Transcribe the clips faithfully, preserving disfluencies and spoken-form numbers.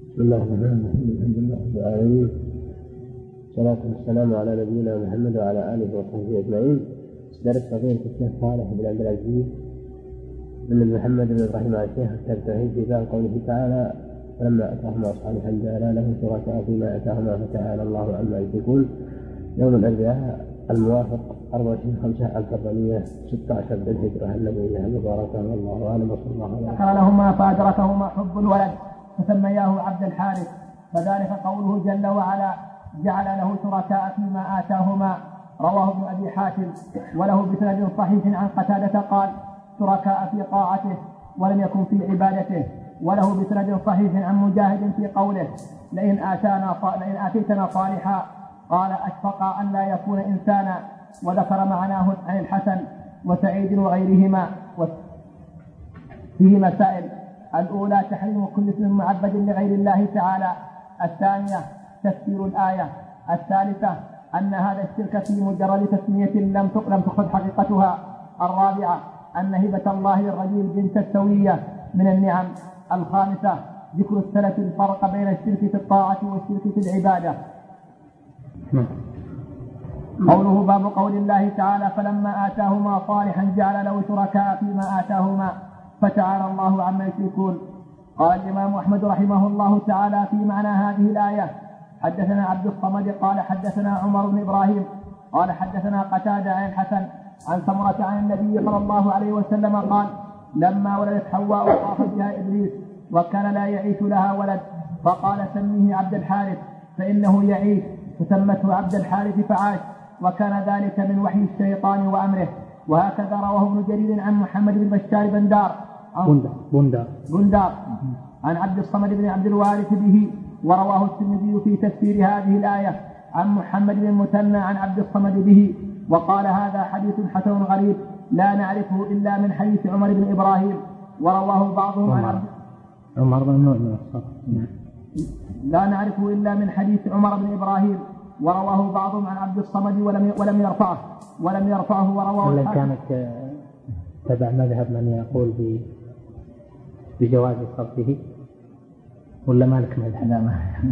بسم الله الرحمن الرحيم. الحمد لله رب العالمين، والصلاة والسلام على نبينا محمد وعلى آله وصحبه أجمعين. درس فضيلة الشيخ صالح بن عبد العزيز بن محمد بن إبراهيم على الشيخ الترتوحي في باب قوله تعالى: فلما أتاهما صالحا جعلا له شركاء فيما آتاهما فتعالى الله عما يشركون. يوم الأربعاء الموافق أربعة وعشرين خمسة الفرقانية ستة عشر بالهجرة النبوية المباركة، والله أعلم وصلى الله عليه وسلم. قال لهما فأدركهما حب الولد فسمياه عبد الحارث، فذلك قوله جل وعلا: جعل له شركاء فيما آتاهما. رواه ابن أبي حاتم وله بسند صحيح عن قتادة قال: شركاء في طاعته ولم يكن في عبادته. وله بسند صحيح عن مجاهد في قوله: لئن آتانا لئن آتيتنا صالحا قال: أشفق أن لا يكون إنسانا. وذكر معناه عن الحسن وسعيد وغيرهما. فيه مسائل: الأولى تحريم كل اسم معبد لغير الله تعالى. الثانية تفسير الآية. الثالثة أن هذا الشرك في مجرد تسمية لم تأخذ حقيقتها. الرابعة أن هبة الله للرجل الجنس السوية من النعم. الخامسة ذكر السلف الفرق بين الشرك في الطاعة والشرك في العبادة. قوله باب قول الله تعالى: فلما آتاهما صالحا جعل له شركاء فيما آتاهما فتعالى الله عما يشركون. قال الإمام أحمد رحمه الله تعالى في معنى هذه الآية: حدثنا عبد الصمد قال حدثنا عمر بن إبراهيم قال حدثنا قتادة عن الحسن عن سمرة عن النبي صلى الله عليه وسلم قال: لما ولدت حواء طاف بها إبليس وكان لا يعيش لها ولد، فقال: سميه عبد الحارث فإنه يعيش، فسمته عبد الحارث فعاش، وكان ذلك من وحي الشيطان وأمره. وهكذا رواه ابن جرير عن محمد بن بشار بندار بندار بندار عن عبد الصمد بن عبد الوارث به. ورواه الترمذي في تفسير هذه الآية عن محمد بن المثنى عن عبد الصمد به، وقال: هذا حديث حسن غريب لا نعرفه إلا من حديث عمر بن إبراهيم. ورواه بعضهم عن عبد عمر بن لا نعرفه إلا من حديث عمر بن إبراهيم. ورواه بعضهم عن عبد الصمد ولم ولم يرفعه ولم يرفعه ورواه ولا كانت تبع مذهب من يقول بجواز صرفه ولا مالك مذهب؟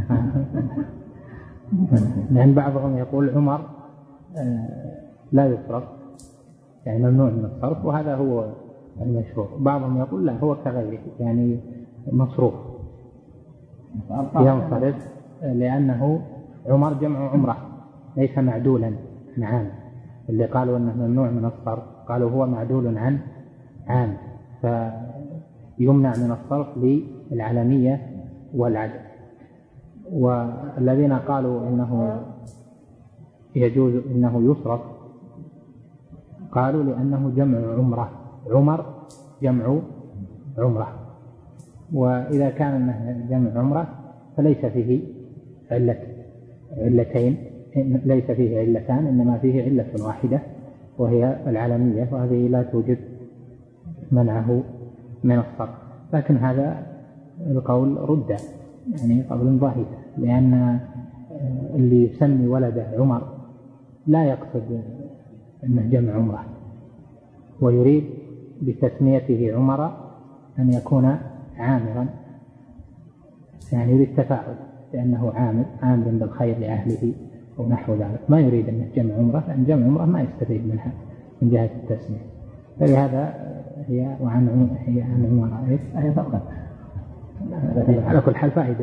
لأن بعضهم يقول عمر لا يصرف، يعني ممنوع من الصرف، وهذا هو المشهور. بعضهم يقول لا، هو كغيره، يعني مصروف ينصرف، لأنه عمر جمع عمره ليس معدولا عن عام. اللي قالوا أنه ممنوع من الصرف قالوا هو معدول عن عام، فيمنع من الصرف للعلمية والعدد. والذين قالوا إنه يجوز إنه يصرف قالوا لأنه جمع عمره، عمر جمع عمره، وإذا كان أنه جمع عمره فليس فيه علة علتين، ليس فيه علتان، إنما فيه علة واحدة وهي العلمية، وهذه لا توجد منعه من الصرف. لكن هذا القول رد، يعني قول ضعيف، لأن اللي يسمي ولده عمر لا يقصد أنه جمع عمره، ويريد بتسميته عمر أن يكون عامرا، يعني يريد تفاعل لأنه عامر عامر بالخير لأهله ونحو ذلك، ما يريد أنه جمع عمره، لأن جمع عمره ما يستفيد منها من جهة التسمية. فلهذا هي وعن هي عن عمر إيش؟ هي فقط على كل حال فائدة.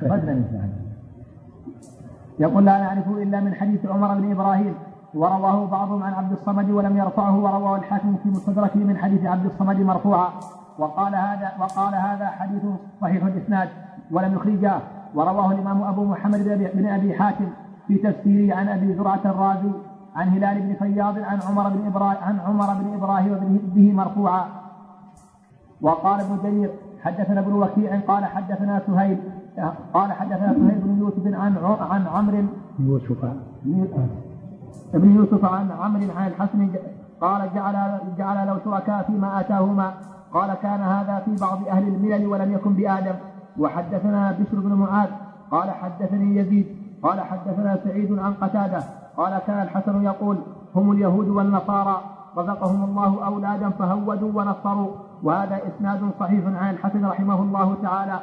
يقول: لا نعرفه إلا من حديث عمر بن إبراهيم. ورواه بعضهم عن عبد الصمد ولم يرفعه. ورواه الحاكم في مستدركه من حديث عبد الصمد مرفوعا، وقال هذا وقال هذا حديث صحيح الإسناد ولم يخرجه. ورواه الإمام أبو محمد بن أبي حاتم في تفسيره عن أبي زرعة الرازي عن هلال بن فياض عن عمر بن إبراهيم عن عمر بن إبراهيم به مرفوعا. وقال ابن جرير: حدثنا ابن وكيع قال حدثنا سهيل قال حدثنا سهيل بن يوسف عن عن عمرو يوسف ابن يوسف عن عمرو عن الحسن قال: جعل جعل له شركاء فيما آتاهما. قال: كان هذا في بعض أهل الملل ولم يكن بآدم. وحدثنا بشر بن معاذ قال حدثني يزيد قال حدثنا سعيد عن قتادة قال: كان الحسن يقول: هم اليهود والنصارى رزقهم الله أولادا فهودوا ونصروا. وهذا إسناد صحيح عن الحسن رحمه الله تعالى.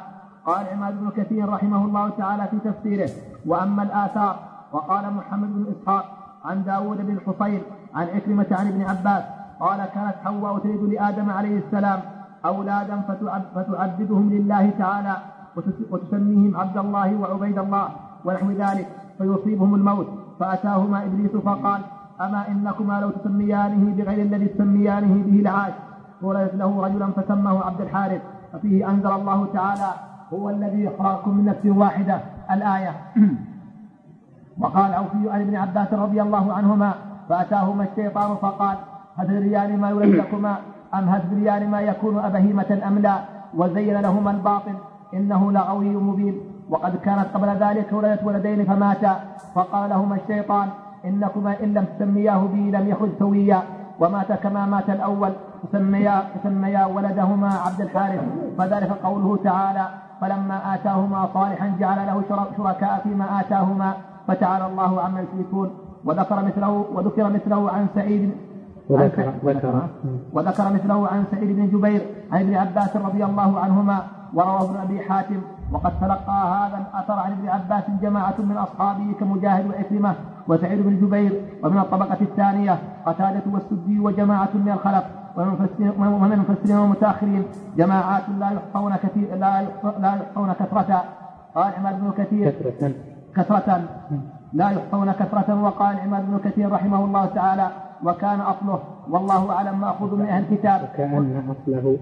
قال عماد بن كثير رحمه الله تعالى في تفسيره: وأما الآثار. وقال محمد بن إسحاق عن داود بن الحصين عن عكرمة عن ابن عباس قال: كانت حواء تلد لآدم عليه السلام أولادا فتعبدهم لله تعالى وتسميهم عبد الله وعبيد الله ونحو ذلك، فيصيبهم الموت، فأتاهما إبليس فقال: أما إنكما لو تسميانه بغير الذي تسميانه به لعاش. ولدت له رجلا فسماه عبد الحارث، ففيه أنزل الله تعالى: هو الذي خلقكم من نفس واحدة، الآية. وقال عوفي عن ابن عباس رضي الله عنهما: فأتاهما الشيطان فقال: هل تدريان ما يولد لكما أم هل تدريان ما يكون أبهيمة أم لا؟ وزين لهما الباطل إنه لغوي مبين. وقد كانت قبل ذلك ولدت ولدين فماتا، فقال لهما الشيطان: إنكما إن لم تسمياه بي لم يخرج سويا، ومات كما مات الأول، فسميا, فسميا ولدهما عبد الحارث. فذلك قوله تعالى: فلما آتاهما صالحا جعل له شركاء فيما آتاهما فتعالى الله عما يشركون. وذكر مثله وذكر مثله عن سعيد وذكر, وذكر, وذكر مثله عن سعيد بن جبير عن ابن عباس رضي الله عنهما، ورواه ابن أبي حاتم. وقد تلقى هذا الأثر عن ابن عباس جماعة من أصحابه كمجاهد وعكرمة وسعيد بن جبير، ومن الطبقة الثانية قتادة والسدي وجماعة من الخلف، ومن المفسرين والمتأخرين جماعات لا يحصون كثير لا لا يحصون كثرة. قال عماد بن كثير كثرة كثرة لا يحصون كثرة. وقال عماد بن كثير رحمه الله تعالى: وكان أصله والله أعلم مأخوذ من أهل الكتاب. وكأن أصله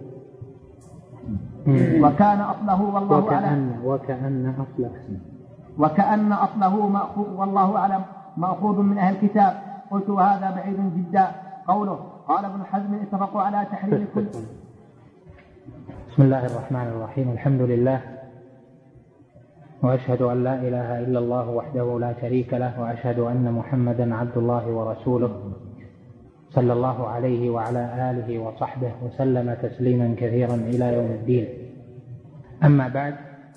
وكان أصله والله وكأن أعلم وكأن أصله وكأن أصله مأخوذ والله أعلم مأخوذ من أهل الكتاب. قلت: وهذا بعيد جدا. قوله قال ابن حزم: اتفقوا على تحريم كل. بسم الله الرحمن الرحيم. الحمد لله، وأشهد أن لا إله إلا الله وحده لا شريك له، وأشهد أن محمدا عبد الله ورسوله صلى الله عليه وعلى آله وصحبه وسلم تسليما كثيرا إلى يوم الدين. أما بعد،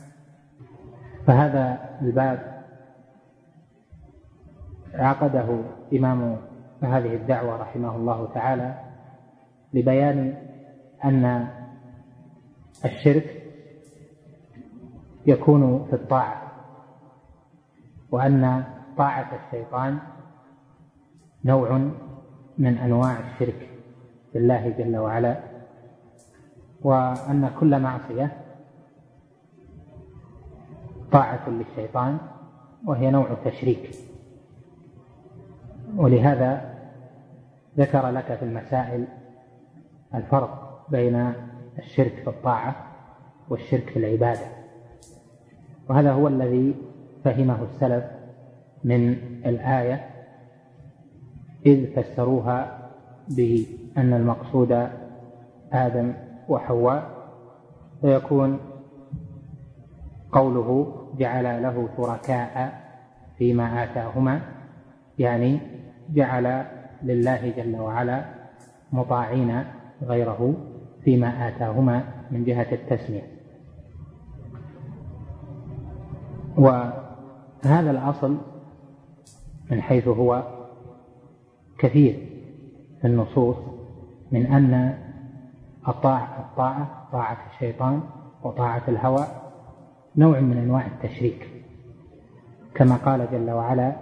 فهذا الباب عقده إمام هذه الدعوة رحمه الله تعالى لبيان أن الشرك يكون في الطاعة، وأن طاعة الشيطان نوع من أنواع الشرك بالله جل وعلا، وأن كل معصية طاعة للشيطان وهي نوع تشريك. ولهذا ذكر لك في المسائل الفرق بين الشرك في الطاعة والشرك في العبادة، وهذا هو الذي فهمه السلف من الآية، إذ فسروها بأن المقصود آدم وحواء، فيكون قوله جعل له شركاء فيما آتاهما، يعني جعل لله جل وعلا مطاعين غيره فيما آتاهما من جهة التسمية. وهذا الأصل من حيث هو كثير في النصوص من أن الطاعة الطاعة طاعة الشيطان وطاعة الهوى نوع من أنواع التشريك، كما قال جل وعلا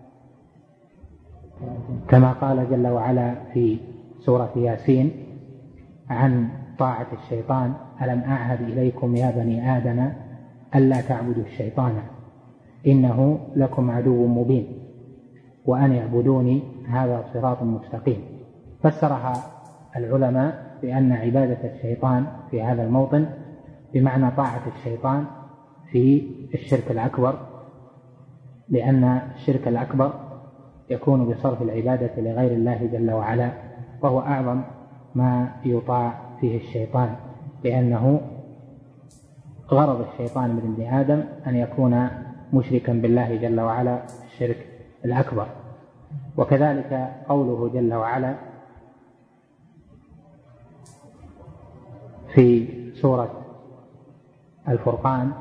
كما قال جل وعلا في سورة ياسين عن طاعة الشيطان: ألم أعهد إليكم يا بني آدم ألا تعبدوا الشيطان إنه لكم عدو مبين وأن اعبدوني هذا صراط مستقيم. فسرها العلماء بأن عبادة الشيطان في هذا الموطن بمعنى طاعة الشيطان في الشرك الأكبر، لأن الشرك الأكبر يكون بصرف العبادة لغير الله جل وعلا، وهو أعظم ما يطاع فيه الشيطان، لأنه غرض الشيطان من ابن آدم أن يكون مشركا بالله جل وعلا الشرك الأكبر. وكذلك قوله جل وعلا في سورة الفرقان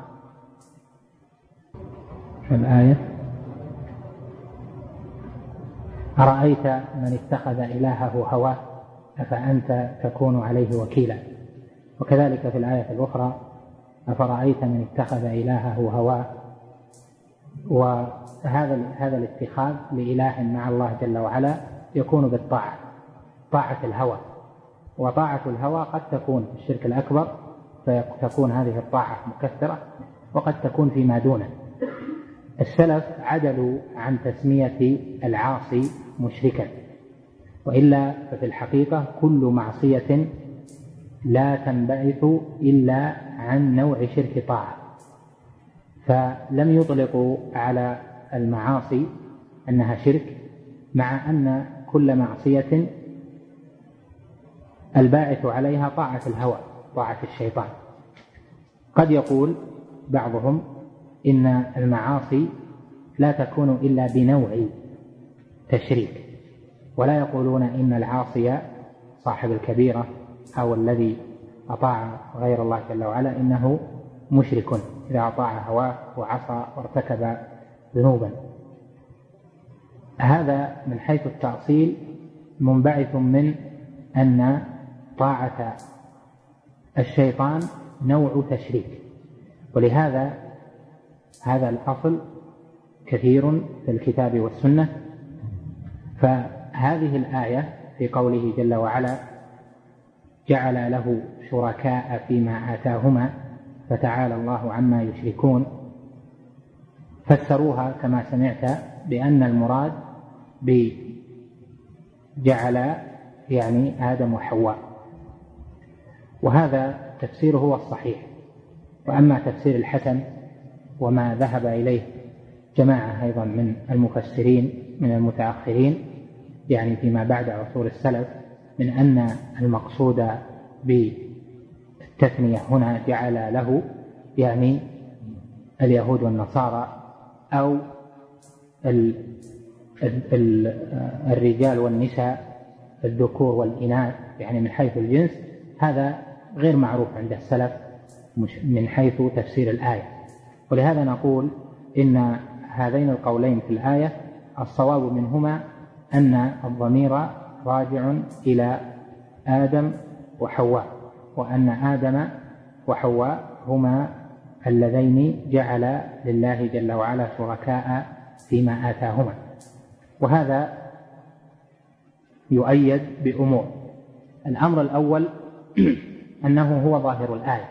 الآية: أرأيت من اتخذ إلهه هواه أفأنت تكون عليه وكيلا. وكذلك في الآية الأخرى: أفرأيت من اتخذ إلهه هواه. وهذا هذا الاتخاذ لإله مع الله جل وعلا يكون بالطاعة، طاعة الهوى. وطاعة الهوى قد تكون في الشرك الأكبر فتكون هذه الطاعة مكثرة، وقد تكون فيما دونه. السلف عدلوا عن تسمية العاصي مشركا، وإلا ففي الحقيقة كل معصية لا تنبعث إلا عن نوع شرك طاعة، فلم يطلقوا على المعاصي أنها شرك، مع أن كل معصية الباعث عليها طاعة الهوى، طاعة الشيطان. قد يقول بعضهم إن المعاصي لا تكون إلا بنوع تشريك، ولا يقولون إن العاصي صاحب الكبيرة أو الذي أطاع غير الله جل وعلا إنه مشرك إذا أطاع هواه وعصى وارتكب ذنوبا. هذا من حيث التأصيل منبعث من أن طاعة الشيطان نوع تشريك، ولهذا هذا الأصل كثير في الكتاب والسنة. فهذه الآية في قوله جل وعلا جعل له شركاء فيما آتاهما فتعالى الله عما يشركون، فسروها كما سمعت بأن المراد بجعل يعني آدم وحواء، وهذا تفسيره هو الصحيح. وأما تفسير الحسن وما ذهب إليه جماعة أيضا من المفسرين من المتأخرين يعني فيما بعد عصور السلف، من أن المقصود بالتثنية هنا جعل له يعني اليهود والنصارى أو الرجال والنساء، الذكور والإناث، يعني من حيث الجنس. هذا غير معروف عند السلف من حيث تفسير الآية، ولهذا نقول إن هذين القولين في الآية الصواب منهما أن الضمير راجع إلى آدم وحواء، وأن آدم وحواء هما اللذين جعل لله جل وعلا شركاء فيما آتاهما. وهذا يؤيد بأمور. الأمر الأول أنه هو ظاهر الآية،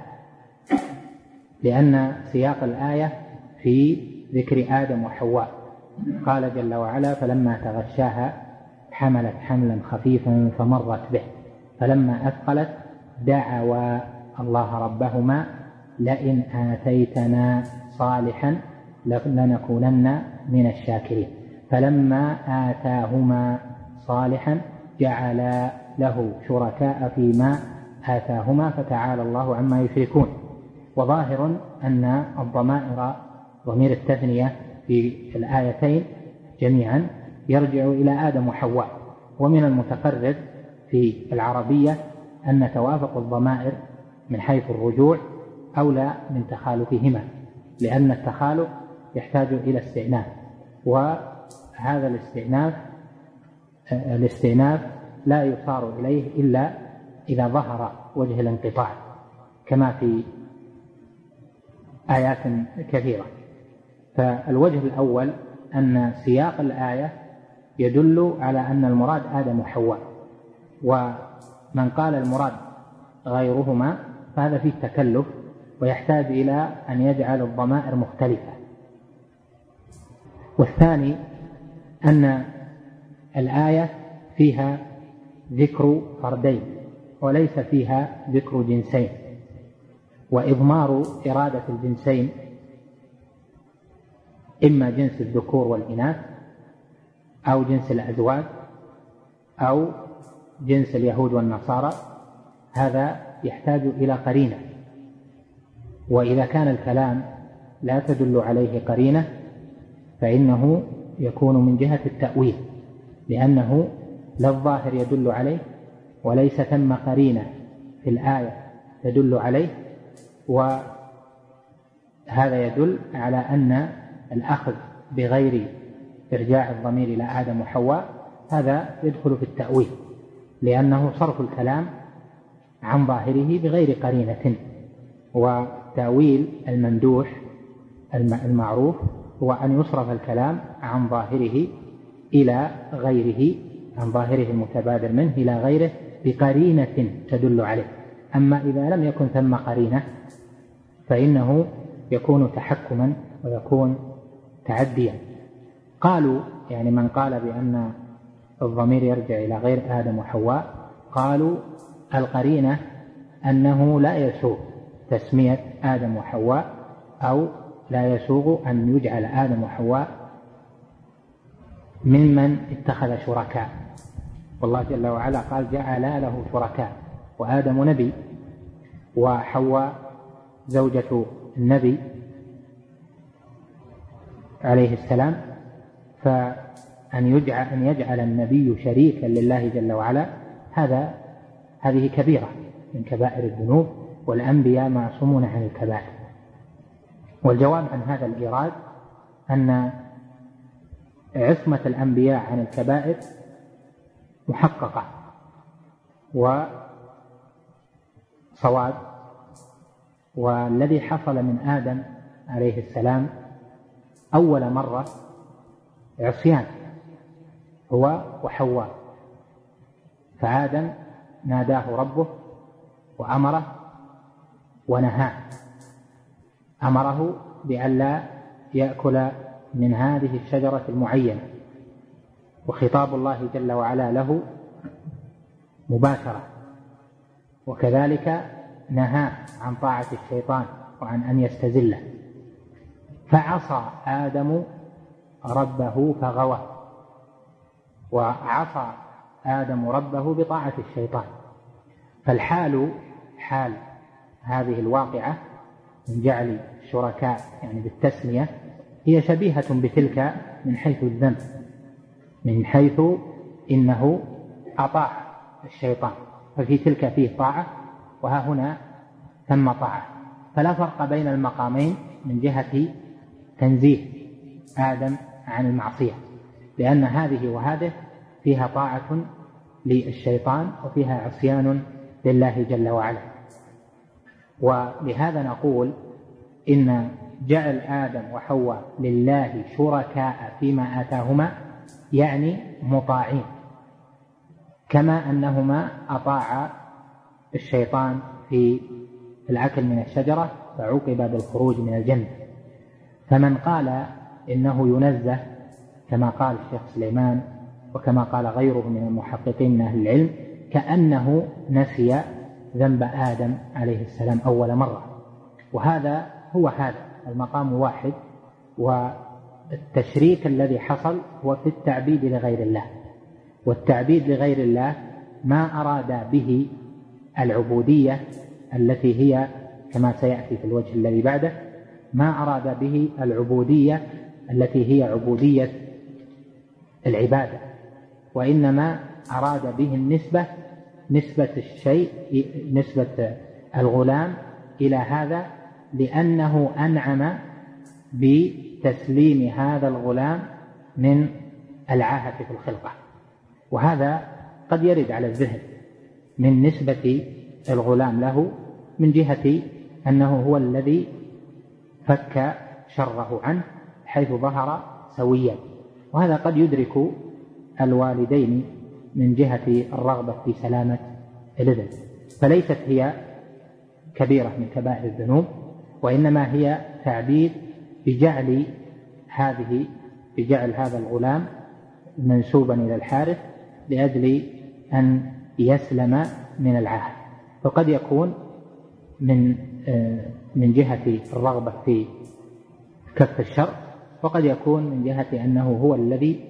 لأن سياق الآية في ذكر آدم وحواء. قال جل وعلا فلما تغشاها حملت حملا خفيفا فمرت به فلما أثقلت دعوا الله ربهما لئن آتيتنا صالحا لنكونن من الشاكرين. فلما آتاهما صالحا جعل له شركاء فيما آتاهما فتعالى الله عما يشركون. وظاهر أن الضمائر ضمير التثنية في الآيتين جميعا يرجع إلى آدم وحواء. ومن المتقرر في العربية أن توافق الضمائر من حيث الرجوع أولى من تخالفهما، لأن التخالف يحتاج إلى استئناف، وهذا الاستئناف الاستئناف لا يصار إليه إلا إذا ظهر وجه الانقطاع كما في آيات كثيرة. فالوجه الأول أن سياق الآية يدل على أن المراد آدم وحواء، ومن قال المراد غيرهما فهذا فيه تكلف ويحتاج إلى أن يجعل الضمائر مختلفة. والثاني أن الآية فيها ذكر فردين وليس فيها ذكر جنسين، وإضمار إرادة الجنسين إما جنس الذكور والإناث أو جنس الأزواج أو جنس اليهود والنصارى، هذا يحتاج إلى قرينة. وإذا كان الكلام لا تدل عليه قرينة فإنه يكون من جهة التأويل، لأنه لا الظاهر يدل عليه وليس ثم قرينة في الآية تدل عليه. وهذا يدل على أن الأخذ بغير إرجاع الضمير إلى آدم وحواء هذا يدخل في التأويل، لأنه صرف الكلام عن ظاهره بغير قرينة. و وتأويل الممدوح المعروف هو أن يصرف الكلام عن ظاهره إلى غيره، عن ظاهره المتبادر منه إلى غيره بقرينة تدل عليه. أما إذا لم يكن ثم قرينة فإنه يكون تحكما ويكون تعديا. قالوا يعني من قال بأن الضمير يرجع إلى غير آدم وحواء، قالوا القرينة أنه لا يسوغ تسمية آدم وحواء، أو لا يسوغ أن يجعل آدم وحواء ممن اتخذ شركاء. والله جل وعلا قال جعل له شركاء، وآدم نبي وحواء زوجة النبي عليه السلام، فأن يجعل, أن يجعل النبي شريكا لله جل وعلا هذا هذه كبيرة من كبائر الذنوب، والأنبياء معصومون عن الكبائر. والجواب عن هذا الإيراد أن عصمة الأنبياء عن الكبائر محققة وصواب، والذي حصل من آدم عليه السلام أول مرة عصيان هو وحواء، فآدم ناداه ربه وأمره ونهاه، أمره بأن لا يأكل من هذه الشجرة المعينة، وخطاب الله جل وعلا له مباشرة، وكذلك نهى عن طاعة الشيطان وعن أن يستزله، فعصى آدم ربه فغوى، وعصى آدم ربه بطاعة الشيطان. فالحال حال هذه الواقعة من جعل الشركاء يعني بالتسمية هي شبيهة بتلك من حيث الذنب، من حيث إنه أطاع الشيطان، ففي تلك فيه طاعة وها هنا ثم طاعة، فلا فرق بين المقامين من جهة تنزيه آدم عن المعصية، لأن هذه وهذه فيها طاعة للشيطان وفيها عصيان لله جل وعلا. ولهذا نقول إن جعل آدم وحواء لله شركاء فيما آتاهما يعني مطاعين، كما أنهما أطاعا الشيطان في الأكل من الشجرة فعوقب بالخروج من الجنة. فمن قال إنه ينزه كما قال الشيخ سليمان وكما قال غيره من المحققين من أهل العلم كأنه نسي ذنب آدم عليه السلام أول مرة، وهذا هو هذا المقام واحد، والتشريك الذي حصل هو في التعبيد لغير الله، والتعبيد لغير الله ما أراد به العبودية التي هي كما سيأتي في الوجه الذي بعده، ما أراد به العبودية التي هي عبودية العبادة، وإنما أراد به النسبة، نسبة الشيء، نسبة الغلام إلى هذا، لأنه أنعم بتسليم هذا الغلام من العاهة في الخلقة. وهذا قد يرد على الذهن من نسبة الغلام له من جهة أنه هو الذي فك شره عنه حيث ظهر سويا، وهذا قد يدرك الوالدين من جهة الرغبة في سلامة الابن، فليست هي كبيرة من كبائر الذنوب، وإنما هي تعبيد بجعل هذه بجعل هذا الغلام منسوبا إلى الحارث لأجل أن يسلم من العاهة. فقد يكون من من جهة الرغبة في كف الشر، وقد يكون من جهة أنه هو الذي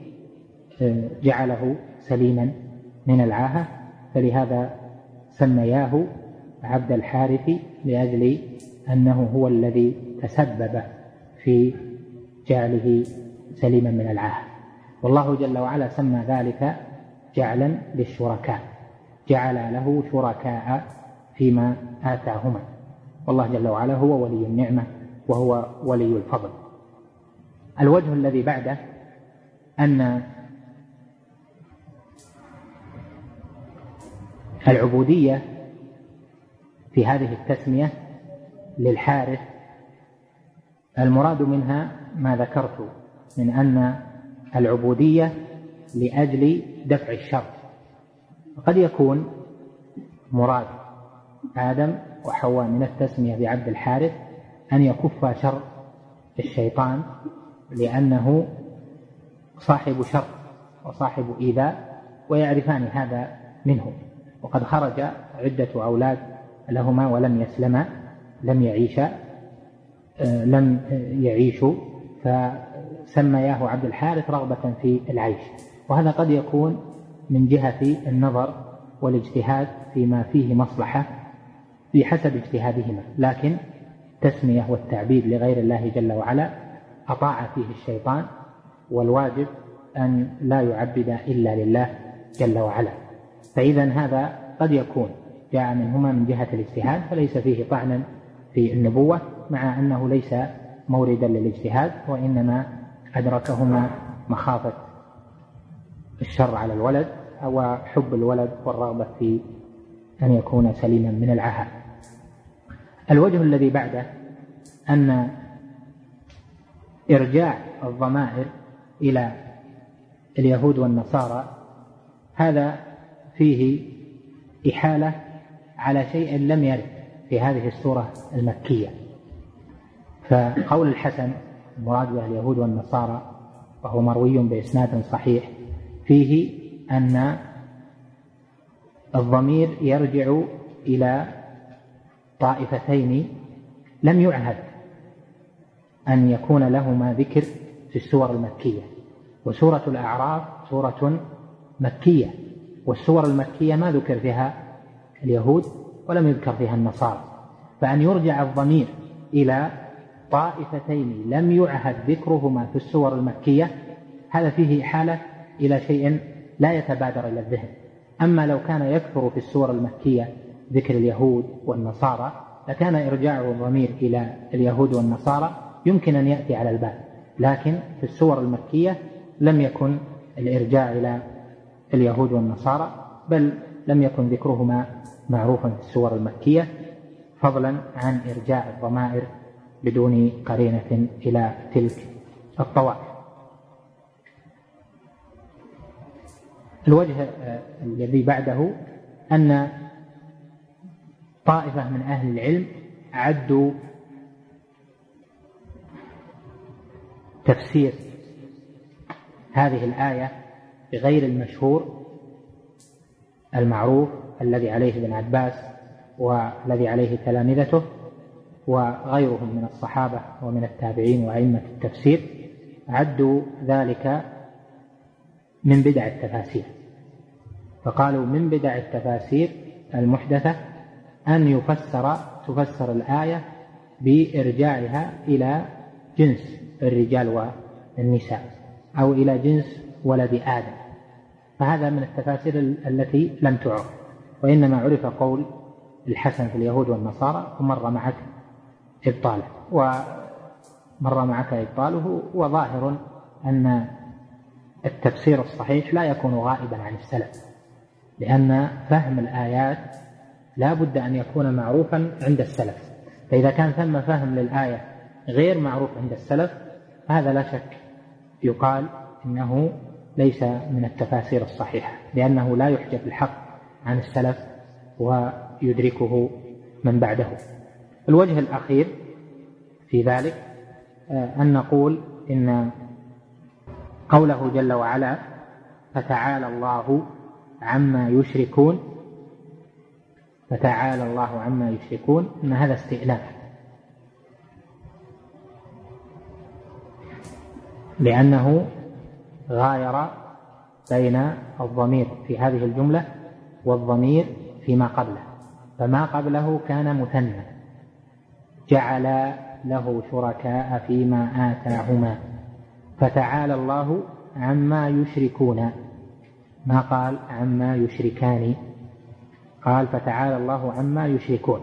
جعله سليما من العاهة، فلهذا سمياه عبد الحارث لأجل أنه هو الذي تسبب في جعله سليما من العاهة. والله جل وعلا سمى ذلك جعلا للشركاء، جعل له شركاء فيما آتاهما، والله جل وعلا هو ولي النعمة وهو ولي الفضل. الوجه الذي بعده أن العبودية في هذه التسمية للحارث المراد منها ما ذكرت من أن العبودية لأجل دفع الشر. قد يكون مراد آدم وحواء من التسمية بعبد الحارث أن يكف شر الشيطان لأنه صاحب شر وصاحب إيذاء ويعرفان هذا منه. وقد خرج عدة أولاد لهما ولم يسلما، لم يعيشا لم يعيشوا فسمياه عبد الحارث رغبة في العيش. وهذا قد يكون من جهة النظر والاجتهاد فيما فيه مصلحة بحسب اجتهادهما، لكن التسمية والتعبيد لغير الله جل وعلا أطاع فيه الشيطان، والواجب أن لا يعبد إلا لله جل وعلا. فإذا هذا قد يكون جاء منهما من جهة الاجتهاد فليس فيه طعنا في النبوة، مع أنه ليس موردا للاجتهاد وإنما أدركهما مخافة الشر على الولد أو حب الولد والرغبة في أن يكون سليما من العاهة. الوجه الذي بعده أن إرجاع الضمائر إلى اليهود والنصارى هذا فيه إحالة على شيء لم يرد في هذه السورة المكية. فقول الحسن المراد به اليهود والنصارى وهو مروي بإسناد صحيح فيه أن الضمير يرجع إلى طائفتين لم يعهد أن يكون لهما ذكر في السور المكية، وسورة الأعراف سورة مكية، والسور المكية ما ذكر فيها اليهود ولم يذكر فيها النصارى، فأن يرجع الضمير إلى طائفتين لم يعهد ذكرهما في السور المكية هذا فيه إحالة إلى شيء لا يتبادر إلى الذهن. أما لو كان يكثر في السور المكية ذكر اليهود والنصارى لكان إرجاع الضمير إلى اليهود والنصارى يمكن أن يأتي على البال، لكن في السور المكية لم يكن الإرجاع إلى اليهود والنصارى، بل لم يكن ذكرهما معروفا في السور المكية، فضلا عن إرجاع الضمائر بدون قرينة إلى تلك الطوائف. الوجه الذي بعده أن طائفة من أهل العلم عدوا تفسير هذه الآية بغير المشهور المعروف الذي عليه ابن عباس والذي عليه تلامذته وغيرهم من الصحابة ومن التابعين وأئمة التفسير، عدوا ذلك من بدع التفاسير، فقالوا من بدع التفاسير المحدثة أن يفسر تفسر الآية بإرجاعها إلى جنس الرجال والنساء أو إلى جنس ولد آدم، فهذا من التفاسير التي لم تعرف، وإنما عرف قول الحسن في اليهود والنصارى ومر معك إبطاله ومر معك إبطاله وظاهر أن التفسير الصحيح لا يكون غائبا عن السلف، لأن فهم الآيات لا بد أن يكون معروفا عند السلف، فإذا كان ثم فهم للآية غير معروف عند السلف هذا لا شك يقال إنه ليس من التفاسير الصحيحة، لأنه لا يحجب الحق عن السلف ويدركه من بعده. الوجه الأخير في ذلك أن نقول إن قوله جل وعلا فتعالى الله عما يشركون فتعالى الله عما يشركون إن هذا استئناف، لأنه غاير بين الضمير في هذه الجملة والضمير فيما قبله، فما قبله كان مثنى جعل له شركاء فيما آتاهما، فتعالى الله عما يشركون، ما قال عما يشركان، قال فتعالى الله عما يشركون.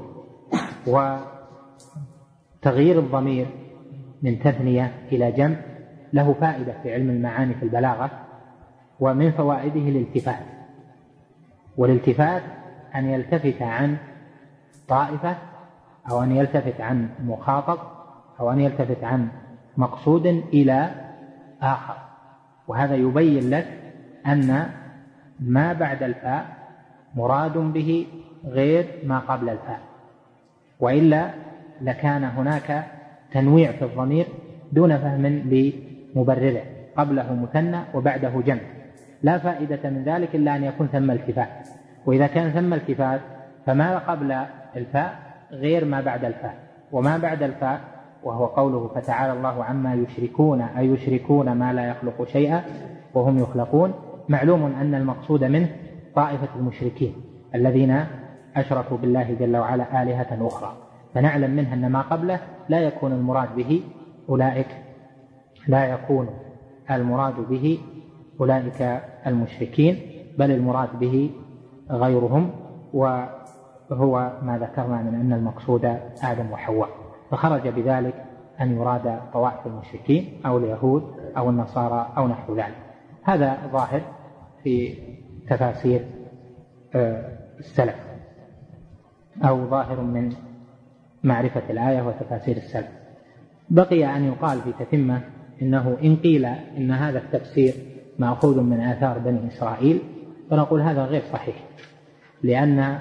وتغيير الضمير من تثنية إلى جمع له فائدة في علم المعاني في البلاغة، ومن فوائده الالتفات، والالتفات أن يلتفت عن طائفة أو أن يلتفت عن مخاطب أو أن يلتفت عن مقصود إلى آخر. وهذا يبين لك أن ما بعد الفاء مراد به غير ما قبل الفاء، وإلا لكان هناك تنويع في الضمير دون فهم لمبرره، قبله مثنى وبعده جمع، لا فائدة من ذلك إلا أن يكون ثم التفات. وإذا كان ثم التفات فما قبل الفاء غير ما بعد الفاء، وما بعد الفاء وهو قوله فتعالى الله عما يشركون أي يشركون ما لا يخلق شيئا وهم يخلقون، معلوم أن المقصود منه طائفة المشركين الذين أشركوا بالله جل وعلا آلهة أخرى، فنعلم منها أن ما قبله لا يكون المراد به أولئك لا يكون المراد به أولئك المشركين، بل المراد به غيرهم، وهو ما ذكرنا من أن المقصود آدم وحواء، فخرج بذلك أن يراد طوائف المشركين أو اليهود أو النصارى أو نحو ذلك. هذا ظاهر في تفاسير السلف، أو ظاهر من معرفة الآية وتفاسير السلف. بقي أن يقال في تتمة إنه إن قيل إن هذا التفسير مأخوذ من آثار بني إسرائيل، فنقول هذا غير صحيح، لأن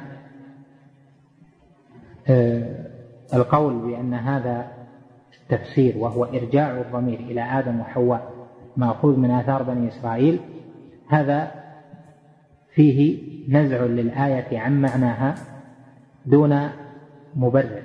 القول بأن هذا التفسير وهو إرجاع الضمير إلى آدم وحواء مأخوذ من آثار بني إسرائيل، هذا فيه نزع للآية عن معناها دون مبرر.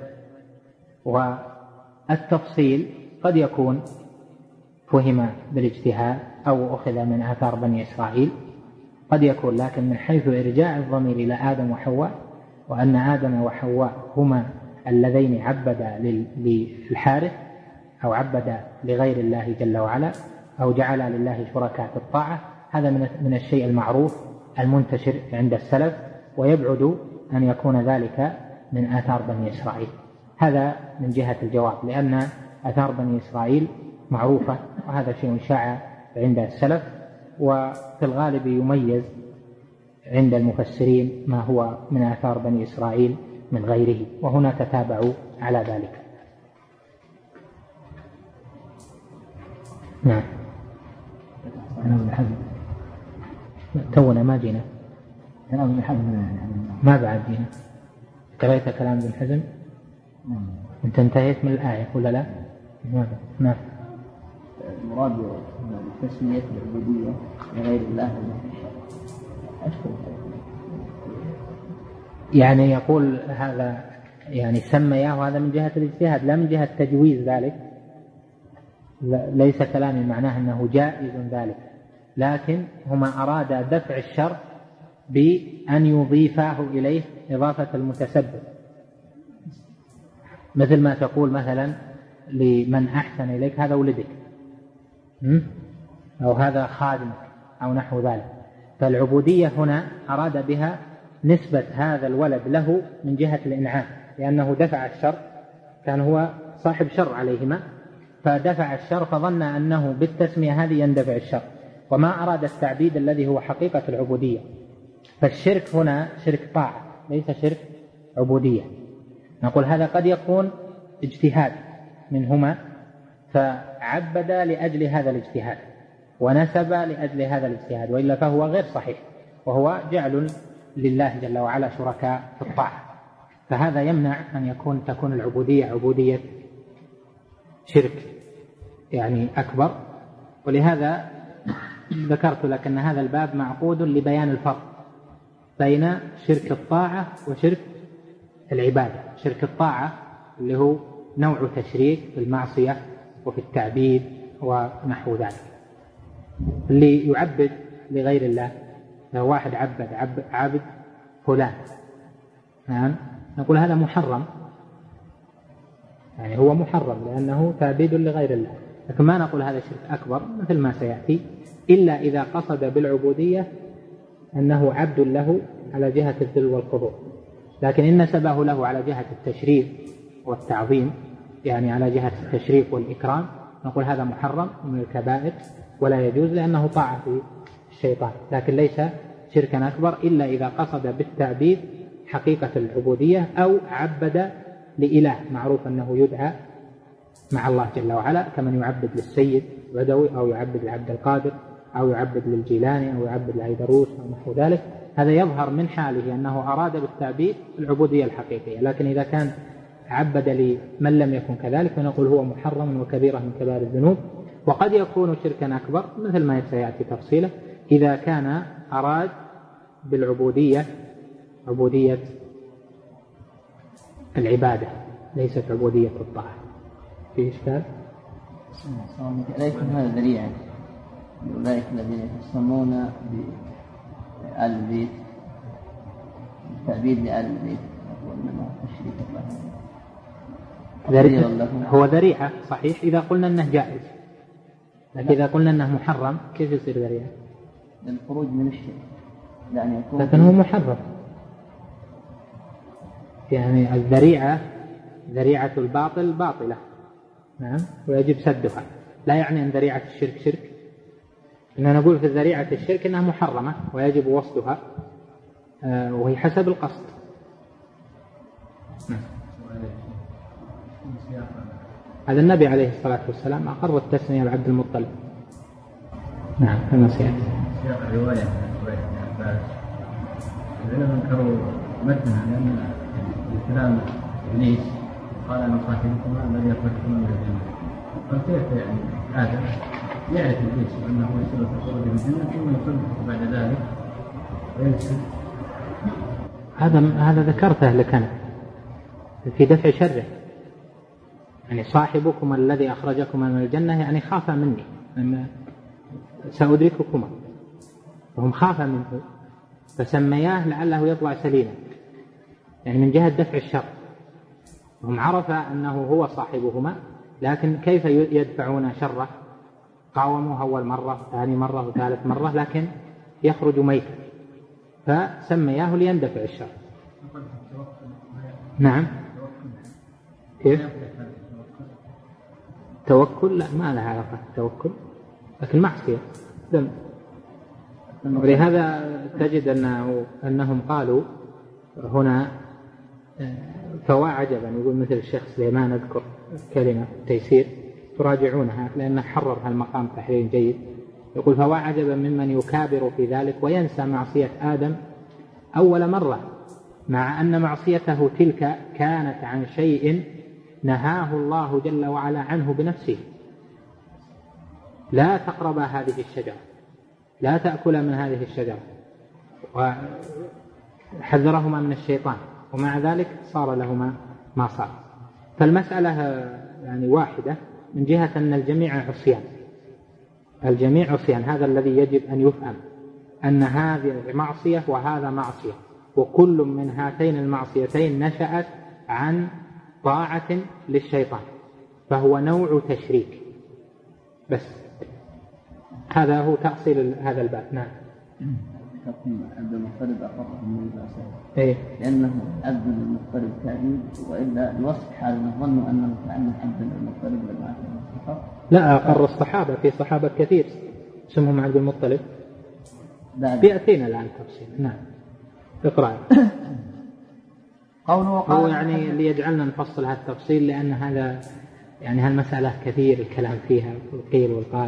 والتفصيل قد يكون فهم بالاجتهاد أو أخذ من آثار بني إسرائيل، قد يكون، لكن من حيث إرجاع الضمير إلى آدم وحواء، وأن آدم وحواء هما اللذين عبدا للحارث أو عبدا لغير الله جل وعلا أو جعل لله شركاء في الطاعة، هذا من الشيء المعروف المنتشر عند السلف، ويبعد أن يكون ذلك من آثار بني إسرائيل. هذا من جهة الجواب، لأن آثار بني إسرائيل معروفة، وهذا شيء شاع عند السلف، وفي الغالب يميز عند المفسرين ما هو من آثار بني إسرائيل من غيره، وهنا تتابعوا على ذلك. نعم. تونا ما جينا ما بعد جينا. قرأت كلام ابن حزم؟ أنت انتهيت من الآية ولا لا؟ ماذا؟ نعم. المراد تسمية العبودية لغير الله يعني يقول هذا يعني سميه هذا من جهة الاجتهاد لا من جهة تجويز ذلك، ليس كلامي معناه أنه جائز ذلك، لكن هما أراد دفع الشر بأن يضيفاه إليه إضافة المتسبب، مثل ما تقول مثلا لمن أحسن إليك هذا ولدك أو هذا خادمك أو نحو ذلك. فالعبودية هنا أراد بها نسبة هذا الولد له من جهة الإنعام، لأنه دفع الشر، كان هو صاحب شر عليهما، فدفع الشر فظن أنه بالتسمية هذه يندفع الشر، وما أراد التعبيد الذي هو حقيقة العبودية. فالشرك هنا شرك طاعة ليس شرك عبودية. نقول هذا قد يكون اجتهاد منهما، فعبد لأجل هذا الاجتهاد ونسب لأجل هذا الاجتهاد، وإلا فهو غير صحيح، وهو جعل لله جل وعلا شركاء في الطاعة، فهذا يمنع أن يكون تكون العبودية عبودية شرك يعني أكبر. ولهذا ذكرت لك أن هذا الباب معقود لبيان الفرق بين شرك الطاعة وشرك العبادة. شرك الطاعة اللي هو نوع تشريك في المعصية وفي التعبيد ونحو ذلك، اللي يعبد لغير الله، لو واحد عبد عبد, عبد فلان نعم، نقول هذا محرم، يعني هو محرم لأنه تعبيد لغير الله، لكن ما نقول هذا شرك أكبر مثل ما سيأتي، إلا إذا قصد بالعبودية أنه عبد له على جهة الذل والخضوع. لكن إن نسبه له على جهة التشريف والتعظيم، يعني على جهة التشريف والإكرام، نقول هذا محرم من الكبائر ولا يجوز، لأنه طاعة في الشيطان، لكن ليس شركا أكبر إلا إذا قصد بالتعبيد حقيقة العبودية أو عبد لإله معروف أنه يدعى مع الله جل وعلا، كمن يعبد للسيد بدوي أو يعبد لعبد القادر أو يعبد للجيلاني أو يعبد لعيدروس أو نحو ذلك، هذا يظهر من حاله أنه أراد بالتعبير العبودية الحقيقية. لكن إذا كان عبد لمن لم يكن كذلك فنقول هو محرم وكبيرة من كبائر الذنوب. وقد يكون شركا أكبر مثل ما سيأتي تفصيله إذا كان أراد بالعبودية عبودية العبادة ليست عبودية الطاعة. في إشكال؟ أليكم هذا ذريعا أولئك الذين يتسمون بآل البيت، التعبيد لآل البيت وإنما الشريك الله هو ذريعة صحيح إذا قلنا أنه جائز، لكن إذا قلنا أنه محرم كيف يصير ذريعة؟ للخروج من الشرك يعني يكون لكن هو محرم. يعني الذريعة ذريعة الباطل باطلة، نعم، ويجب سدها. لا يعني أن ذريعة الشرك شرك، إننا نقول في ذريعة الشرك أنها محرمة ويجب وصلها آه وهي حسب القصد. نعم. هذا النبي عليه الصلاة والسلام أقر التسمية بعبد المطلب. نعم كما سيأتي. سياق الرواية عن عباس الذين انكروا متنها لأن الكلام إبليس قال أنا صاحبكما الذي أخرجكما من الجنة، فكيف يعني هذا يعرف إبليس أنه يصل في الخروج من الجنة ثم يصدق بعد ذلك وينسى؟ هذا هذا ذكرته لك أنا في دفع شره. يعني صاحبكما الذي أخرجكما من الجنة يعني خاف مني أن سأدرككما، وهم خاف منه فسمياه لعله يطلع سليما، يعني من جهة دفع الشر. هم عرف أنه هو صاحبهما، لكن كيف يدفعون شره؟ قاوموه أول مرة ثاني مرة وثالث مرة لكن يخرج ميتا، فسمياه ليندفع الشر. نعم. كيف؟ توكل؟ لا ما لها علاقة التوكل، لكن معصية ذنب. ولهذا تجد أنه أنهم قالوا هنا فوا عجبا، يقول مثل الشيخ سليمان أذكر كلمة تيسير تراجعونها لأنه حرر هالمقام تحرير جيد، يقول فوا عجبا ممن يكابر في ذلك وينسى معصية آدم أول مرة، مع أن معصيته تلك كانت عن شيء نهاه الله جل وعلا عنه بنفسه. لا تقربا هذه الشجرة، لا تأكلا من هذه الشجرة، وحذرهما من الشيطان، ومع ذلك صار لهما ما صار. فالمسألة يعني واحدة من جهة أن الجميع عصيان، الجميع عصيان، هذا الذي يجب أن يفهم، أن هذه معصية وهذا معصية، وكل من هاتين المعصيتين نشأت عن طاعة للشيطان، فهو نوع تشريك. بس هذا هو تأصيل هذا الباب. نعم. عبد المطلب أقره من الباسل إيه؟ لأنه عبد المطلب تعبيد، وإلا لوصف حالنا ظنوا أنه كأنه عبد المطلب لما أقره. لا، أقر الصحابة، في صحابة كثير اسمهم عبد المطلب، بيأتينا الآن تفصيل. نعم اقرأ. هو يعني اللي يجعلنا نفصل هذا التفصيل لأن هذا يعني هالمسألة كثير الكلام فيها والقيل والقال،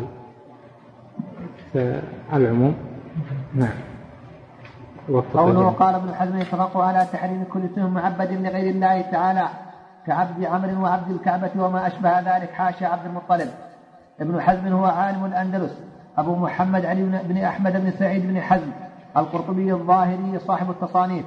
فالعموم. نعم. قوله قال ابن حزم اتفقوا على تحريم كل اسم معبد لغير الله تعالى كعبد عمرو وعبد الكعبة وما أشبه ذلك، حاشا عبد المطلب. ابن حزم هو عالم الأندلس أبو محمد علي بن أحمد بن سعيد بن حزم القرطبي الظاهري صاحب التصانيف.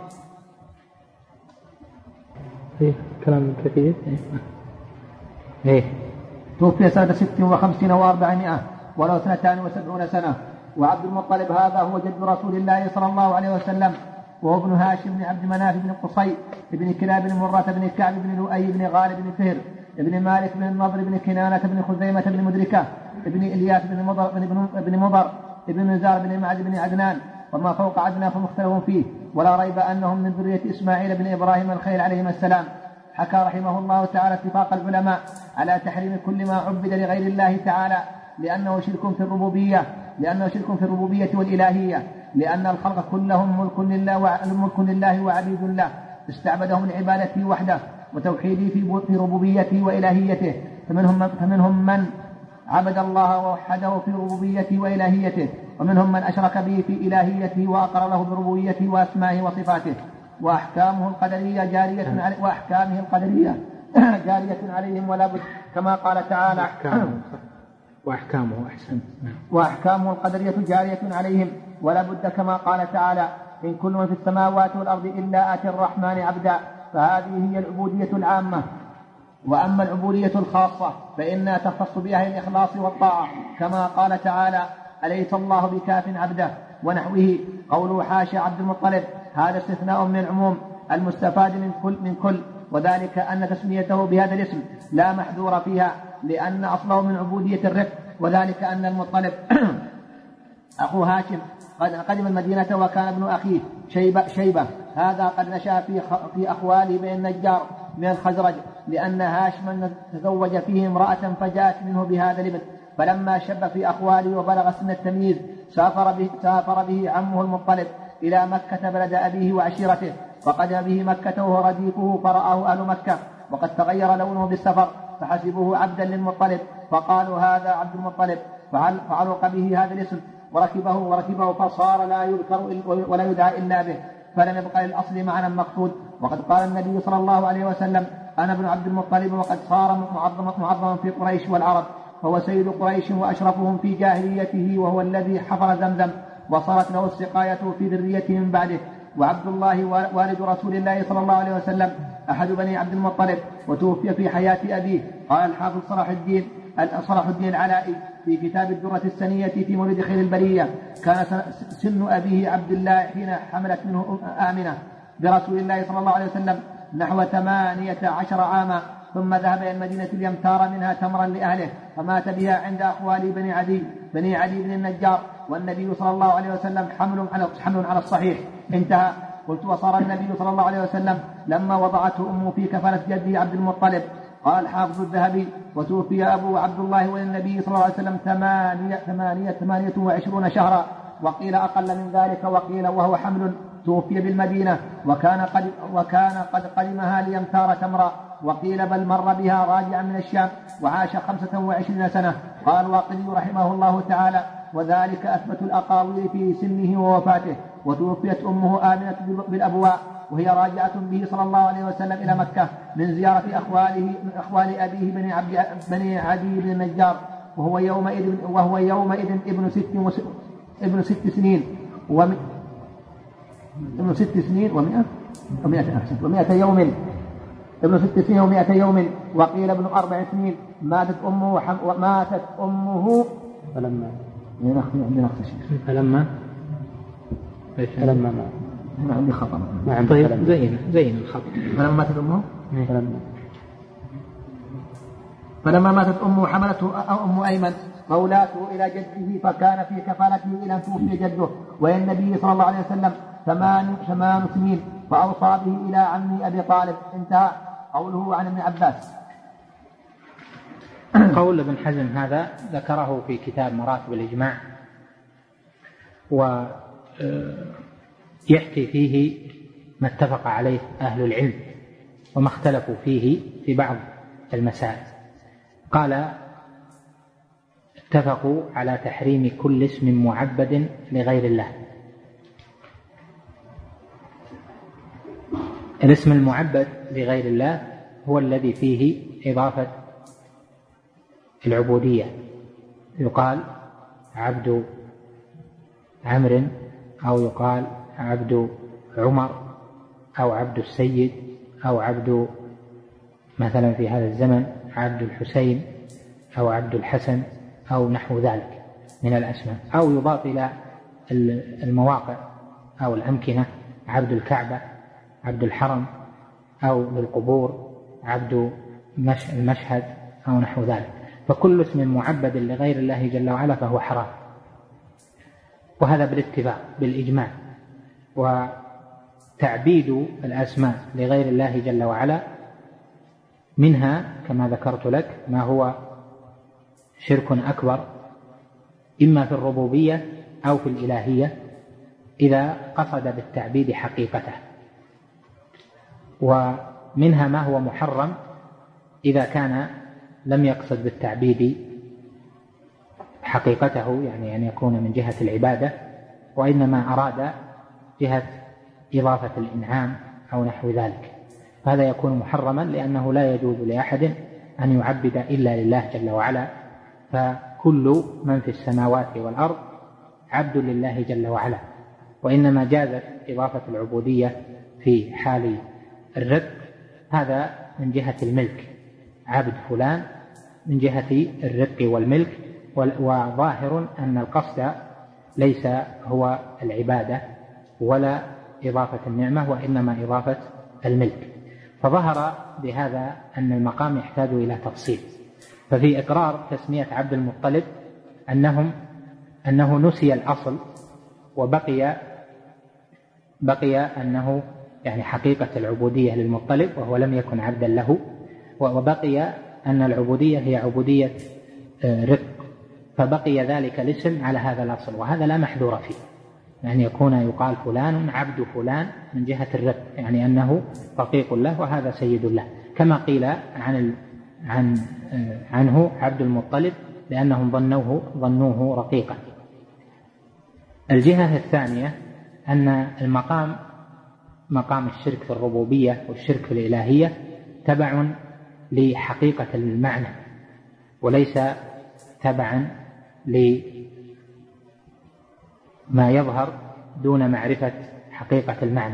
إيه كلام كثير. إيه توفي سنة ست وخمسين وأربعمائة ولو سنتان وسبعون سنة. وعبد المطلب هذا هو جد رسول الله صلى الله عليه وسلم، وهو ابن هاشم بن عبد مناف بن قصي بن كلاب بن مرة بن كعب بن لؤي بن غالب بن فهر بن مالك بن النضر بن كنانة بن خزيمة بن مدركة بن إلياس بن مضر بن مضر بن نزار بن معد بن عدنان، وما فوق عدنان فمختلف فيه، ولا ريب أنهم من ذرية إسماعيل بن إبراهيم الخير عليهما السلام. حكى رحمه الله تعالى اتفاق العلماء على تحريم كل ما عبد لغير الله تعالى لأنه شرك في الربوبية لأنه شرك في الربوبية والإلهية، لأن الخلق كلهم ملك لله ملك لله وعبيد له استعبدهم لعبادته وحده، وتوحيده في ربوبيته وإلهيته، فمنهم, فمنهم من عبد الله ووحده في ربوبيته وإلهيته، ومنهم من أشرك به في إلهيته وأقر له بربوبيته وأسمائه وصفاته. وأحكامه القدرية جارية علي وأحكامه القدرية جارية عليهم ولا بد، كما قال تعالى وأحكامه أحسن وأحكامه القدرية جارية عليهم ولا بد، كما قال تعالى إن كل من في السماوات والأرض إلا آتي الرحمن عبدا. فهذه هي العبودية العامة. وأما العبودية الخاصة فإنها تختص بها الإخلاص والطاعة، كما قال تعالى أليس الله بكاف عبده ونحوه. قوله حاشا عبد المطلب هذا استثناء من العموم المستفاد من كل, من كل وذلك أن تسميته بهذا الاسم لا محذور فيها، لأن أصله من عبودية الرفق، وذلك أن المطلب أخو هاشم قد قدم المدينة وكان ابن أخيه شيبة, شيبة هذا قد نشأ في, في أخواله بين النجار من الخزرج، لأن هاشما تزوج فيه امرأة فجاءت منه بهذا الابن، فلما شب في أخواله وبلغ سن التمييز سافر به, سافر به عمه المطلب إلى مكة بلد أبيه وعشيرته، فقدم به مكة وهو رديفه فرآه أهل مكة وقد تغير لونه بالسفر فحسبوه عبدا للمطلب، فقالوا هذا عبد المطلب، فعلق به هذا الاسم وركبه وركبه فصار لا يذكر ولا يدعى إلا به، فلم يبقى للأصل معنى مقصود. وقد قال النبي صلى الله عليه وسلم أنا ابن عبد المطلب، وقد صار معظما في قريش والعرب، فهو سيد قريش وأشرفهم في جاهليته، وهو الذي حفر زمزم وصارت له السقاية في ذريته من بعده. وعبد الله والد رسول الله صلى الله عليه وسلم أحد بني عبد المطلب، وتوفي في حياة أبيه. قال الحافظ صلاح الدين صلاح الدين العلائي في كتاب الدرة السنية في مولد خير البرية كان سن أبيه عبد الله حين حملت منه آمنة برسول الله صلى الله عليه وسلم نحو ثمانية عشر عاما، ثم ذهب إلى المدينة ليمتار منها تمرا لأهله، فمات بها عند أخوال بني عدي بني عدي بن النجار، والنبي صلى الله عليه وسلم حمل على حمل على الصحيح. انتهى. قلت وصار النبي صلى الله عليه وسلم لما وضعته أمه في كفالة جده عبد المطلب. قال الحافظ الذهبي وتوفي أبو عبد الله والنبي صلى الله عليه وسلم ثمانية, ثمانية, ثمانية وعشرون شهرا، وقيل أقل من ذلك، وقيل وهو حمل توفي بالمدينة وكان قد, وكان قد قدمها ليمتار تمرا، وقيل بل مر بها راجعا من الشام وعاش خمسة وعشرين سنة. قال الواقدي رحمه الله تعالى وذلك أثبت الأقاويل في سنه ووفاته. وتوفيت أمه آمنة بالأبواء وهي راجعة به صلى الله عليه وسلم إلى مكة من زيارة أخواله من أخوال أبيه بني, عبد بني عدي بن النجار، وهو يومئذ وهو يومئذ ابن ست ابن ست سنين وم ابن ست سنين ومئة ومئة ومئة يوم ابن ست سنين ومئة يوم، وقيل ابن أربع سنين. ماتت أمه ماتت أمه فلما عندنا فلما فلما ما عندي خطأ. طيب زين زين الخطأ. فلما ماتت أمه فلما فلما ماتت أمه حملته أم أيمن مولاته إلى جده، فكان في كفالته إلى أن توفي جده وإلى النبي صلى الله عليه وسلم ثمان ثمان سنين، فأوصى به إلى عمه أبي طالب. انتهى. قوله عن ابن عباس. قول ابن حزم هذا ذكره في كتاب مراتب الإجماع، ويحكي فيه ما اتفق عليه أهل العلم وما اختلفوا فيه في بعض المسائل. قال اتفقوا على تحريم كل اسم معبد لغير الله. الاسم المعبد لغير الله هو الذي فيه إضافة العبودية، يقال عبد عمرو أو يقال عبد عمر أو عبد السيد أو عبد مثلا في هذا الزمن عبد الحسين أو عبد الحسن أو نحو ذلك من الأسماء، أو يضاف إلى المواقع أو الأمكنة عبد الكعبة عبد الحرم، أو للقبور عبد المشهد أو نحو ذلك. فكل اسم معبد لغير الله جل وعلا فهو حرام، وهذا بالاتفاق بالإجماع. وتعبيد الأسماء لغير الله جل وعلا منها كما ذكرت لك ما هو شرك أكبر إما في الربوبية أو في الإلهية إذا قصد بالتعبيد حقيقته. ومنها ما هو محرم إذا كان لم يقصد بالتعبيد حقيقته، يعني أن يكون من جهة العبادة، وإنما أراد جهة إضافة الإنعام أو نحو ذلك، هذا يكون محرما، لأنه لا يجوز لأحد أن يعبد إلا لله جل وعلا، فكل من في السماوات والأرض عبد لله جل وعلا، وإنما جازت إضافة العبودية في حال الرق، هذا من جهة الملك، عبد فلان من جهة الرق والملك، وظاهر أن القصد ليس هو العبادة ولا إضافة النعمة، وإنما إضافة الملك. فظهر بهذا أن المقام يحتاج إلى تفصيل. ففي إقرار تسمية عبد المطلب أنهم أنه نسي الأصل، وبقي بقي أنه يعني حقيقة العبودية للمطلب وهو لم يكن عبدا له، وبقي أن العبودية هي عبودية رق، فبقي ذلك الاسم على هذا الأصل، وهذا لا محذور فيه، يعني يكون يقال فلان عبد فلان من جهة الرق، يعني أنه رقيق له وهذا سيد له، كما قيل عن عن عنه عبد المطلب لأنهم ظنوه ظنوه رقيقا. الجهة الثانية أن المقام مقام الشرك في الربوبية والشرك في الإلهية تبع لحقيقة المعنى، وليس تبعا لما يظهر دون معرفة حقيقة المعنى،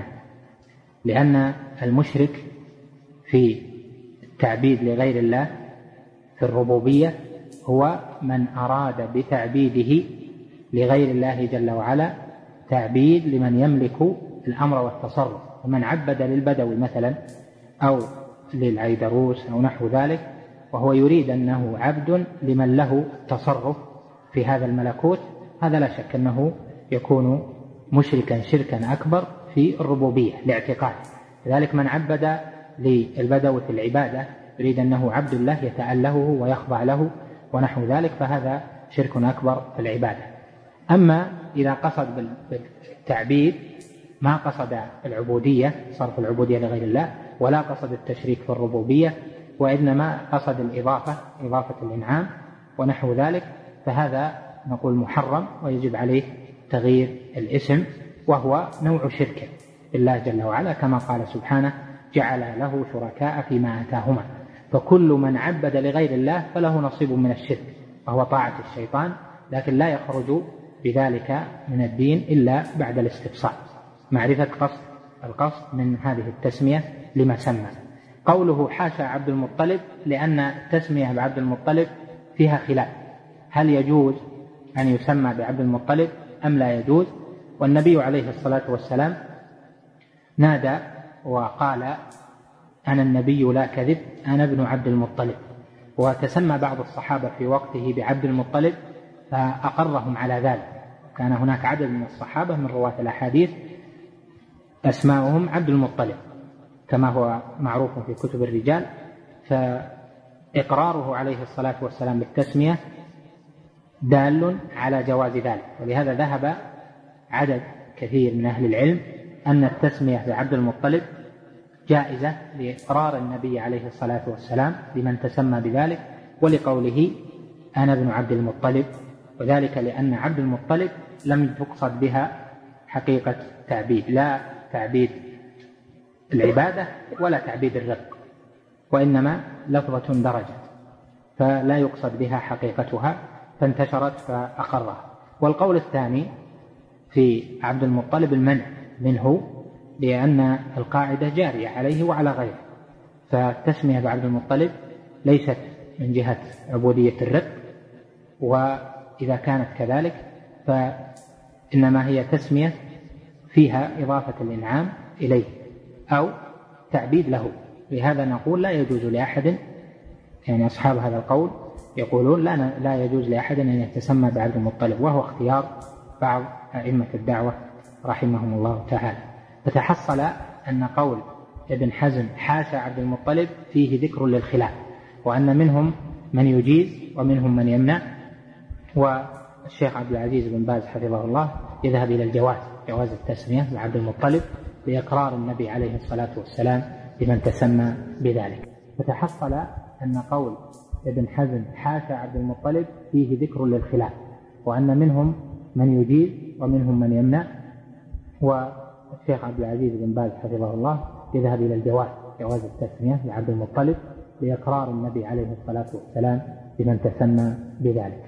لأن المشرك في التعبيد لغير الله في الربوبية هو من أراد بتعبيده لغير الله جل وعلا تعبيد لمن يملك الأمر والتصرف، ومن عبد للبدوي مثلا أو للعيدروس أو نحو ذلك، وهو يريد أنه عبد لمن له تصرف في هذا الملكوت، هذا لا شك أنه يكون مشركا شركا أكبر في الربوبية لاعتقاد. لذلك من عبد للبدوي في العبادة يريد أنه عبد الله يتألهه ويخضع له ونحو ذلك، فهذا شرك أكبر في العبادة. أما إذا قصد بالتعبيد ما قصد العبودية، صرف العبودية لغير الله، ولا قصد التشريك في الربوبية، وإنما قصد الإضافة إضافة الإنعام ونحو ذلك، فهذا نقول محرم ويجب عليه تغيير الاسم، وهو نوع شرك بالله جل وعلا، كما قال سبحانه جعل له شركاء فيما آتاهما. فكل من عبد لغير الله فله نصيب من الشرك، وهو طاعة الشيطان، لكن لا يخرج بذلك من الدين إلا بعد الاستفصال، معرفة قصد القصد من هذه التسمية لما سمى. قوله حاشا عبد المطلب، لأن التسمية بعبد المطلب فيها خلاف، هل يجوز أن يسمى بعبد المطلب أم لا يجوز؟ والنبي عليه الصلاة والسلام نادى وقال أنا النبي لا كذب أنا ابن عبد المطلب، وتسمى بعض الصحابة في وقته بعبد المطلب فأقرهم على ذلك. كان هناك عدد من الصحابة من رواة الأحاديث أسماؤهم عبد المطلب كما هو معروف في كتب الرجال، فإقراره عليه الصلاة والسلام بالتسمية دال على جواز ذلك. ولهذا ذهب عدد كثير من أهل العلم أن التسمية بعبد المطلب جائزة لإقرار النبي عليه الصلاة والسلام لمن تسمى بذلك، ولقوله أنا ابن عبد المطلب، وذلك لأن عبد المطلب لم تقصد بها حقيقة تعبيد، لا تعبيد العبادة ولا تعبيد الرق، وإنما لفظة درجة، فلا يقصد بها حقيقتها، فانتشرت فأقرها. والقول الثاني في عبد المطلب المنع منه، لأن القاعدة جارية عليه وعلى غيره، فالتسمية بعبد المطلب ليست من جهة عبودية الرق، وإذا كانت كذلك فإنما هي تسمية فيها إضافة الإنعام إليه أو تعبيد له. لهذا نقول لا يجوز لأحد، يعني أصحاب هذا القول يقولون لا, لا يجوز لأحد أن يتسمى بعبد المطلب، وهو اختيار بعض أئمة الدعوة رحمهم الله تعالى. فتحصل أن قول ابن حزم حاشا عبد المطلب فيه ذكر للخلاف، وأن منهم من يجيز ومنهم من يمنع، والشيخ عبد العزيز بن باز حفظه الله يذهب إلى الجواز، جواز التسمية بعبد المطلب لإقرار النبي عليه الصلاة والسلام بمن تسمى بذلك. فتحصل أن قول ابن حزم حاشا عبد المطلب فيه ذكر للخلاف، وأن منهم من يجيز ومنهم من يمنع. والشيخ عبد العزيز بن باز حفظه الله يذهب إلى الجواز، جواز التسمية لعبد المطلب لإقرار النبي عليه الصلاة والسلام بمن تسمى بذلك.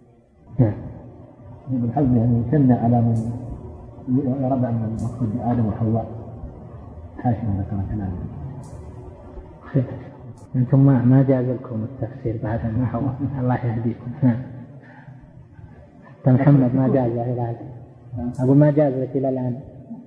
ابن حزم يعني يثنى على من يرى أن المقصود آدم وحواء، حاشا ذكر كلامه. أنتم ما ما جاز لكم التفسير بعد النحو، الله يهديكم. حتى محمد ما جاز له إلى الآن، أقول ما جاز لك إلى الآن.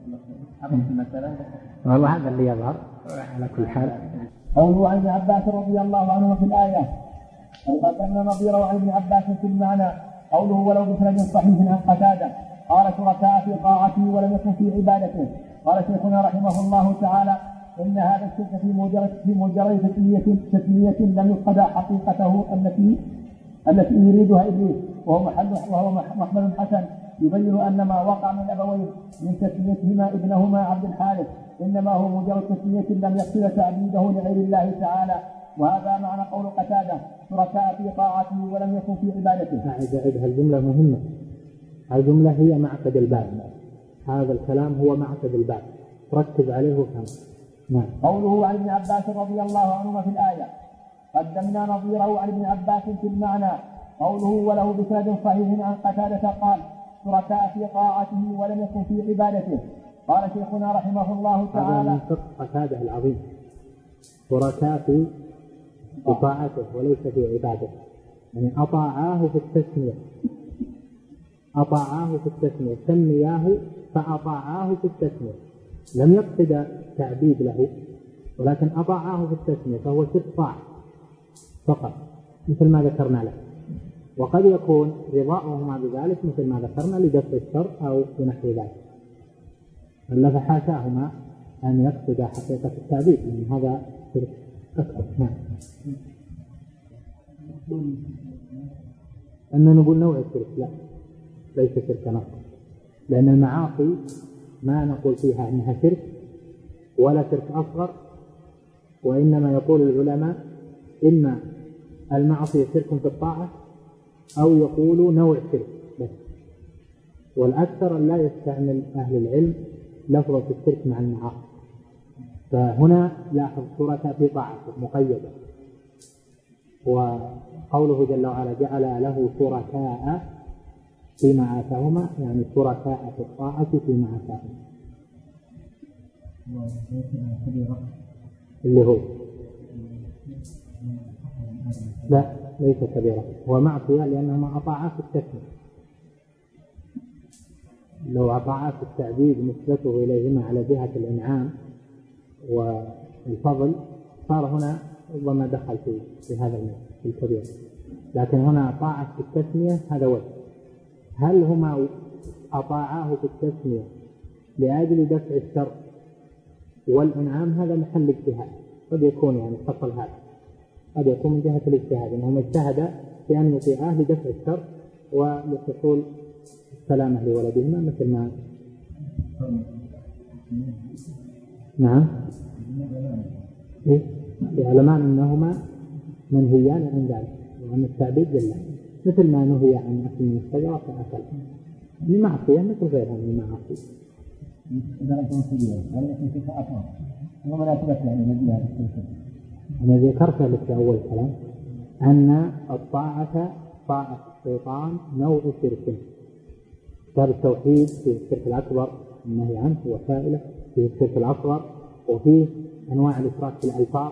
والله هذا اللي يظهر على كل حال. قوله عن ابن عباس رضي الله عنه في الآية وقدمنا نظيره عن ابن عباس في المعنى. قوله ولو بسند صحيح عن قتادة قال شركاء في طاعته ولم يكن في عبادته. قال شيخنا رحمه الله تعالى إن هذا الشرك في مجرد في مجرد تسمية تسمية لم يقضى حقيقته التي التي يريدها إبليس، وهو محل وهو محمل حسن يبين أن ما وقع من أبويه من تسميتهما ابنهما عبد الحارث إنما هو مجرد تسمية لم يقصد تعبيده لغير الله تعالى. وهذا معنى قول قتادة شركاء في طاعته ولم يكن في عبادته. أعد هالجملة مهمة، الجملة هي معقد الباب، هذا الكلام هو معقد الباب، ركز عليه وفهم. نعم. قوله عن ابن عباس رضي الله عنهما في الآية قدمنا نظيره عن ابن عباس في المعنى. قوله وله بسند صحيح عن قتادة قال شركاء في طاعته ولم يكن في عبادته. قال شيخنا رحمه الله تعالى هذا من فقه قتادة العظيم، شركاء في طاعته وليس في عبادته، يعني أطاعاه في التسمية، أطاعاه في التسمية، سمياه فأطاعاه في التسمية، لم يقصد تعبيد له ولكن أطاعاه في التسمية، فهو شرك طاعة فقط مثل ما ذكرنا له. وقد يكون رضاؤهما بذلك مثل ما ذكرنا لدفع الشر أو بنحو ذلك، إلا فحاشاهما أن يقصد حقيقة التعبيد، لأن هذا شرك أكبر. نعم. أما نقول نوع الشرك لا، ليس شرك نصر، لأن المعاصي ما نقول فيها أنها شرك ولا شرك أصغر، وإنما يقول العلماء إما المعصية شرك في الطاعة أو يقولوا نوع شرك بس، والأكثر لا يستعمل أهل العلم لفظة الشرك مع المعاصي. فهنا لاحظ شركاء في طاعته مقيدة، وقوله جل وعلا جعل له شركاء فيما آتاهما، يعني شركاء في الطاعة فيما آتاهما، اللي هو لا ليس كبيرة، هو معصية لأنهما أطاعا في التسمية. لو أطاعا في التعبيد نسبته إليهما على جهة الإنعام والفضل صار هنا ربما دخل في, في هذا المعنى في الكبير، لكن هنا أطاعا في التسمية هذا وجه. هل هما أطاعاه في التسمية لأجل دفع الشر والإنعام؟ هذا محل اجتهاد، قد يكون يعني فصل هذا قد يكون من جهة الاجتهاد أنهم اجتهد في أن يطيعاه لدفع الشر ولحصول السلامة لولدهما، مثل ما نعم إيه؟ يعلمان أنهما منهيان عن ذلك وعن التعبيد لله، مثل ما نهي عن أكل من الشجرة فأكل من معصية مثل غيرها من المعاصي. أنا ذكرت لك في أول كلام أن الطاعة طاعة الشيطان نوع شرك. كتاب التوحيد فيه الشرك الأكبر النهي عنه وسائله، فيه الشرك الأصغر، وفيه أنواع الإشراك في الألفاظ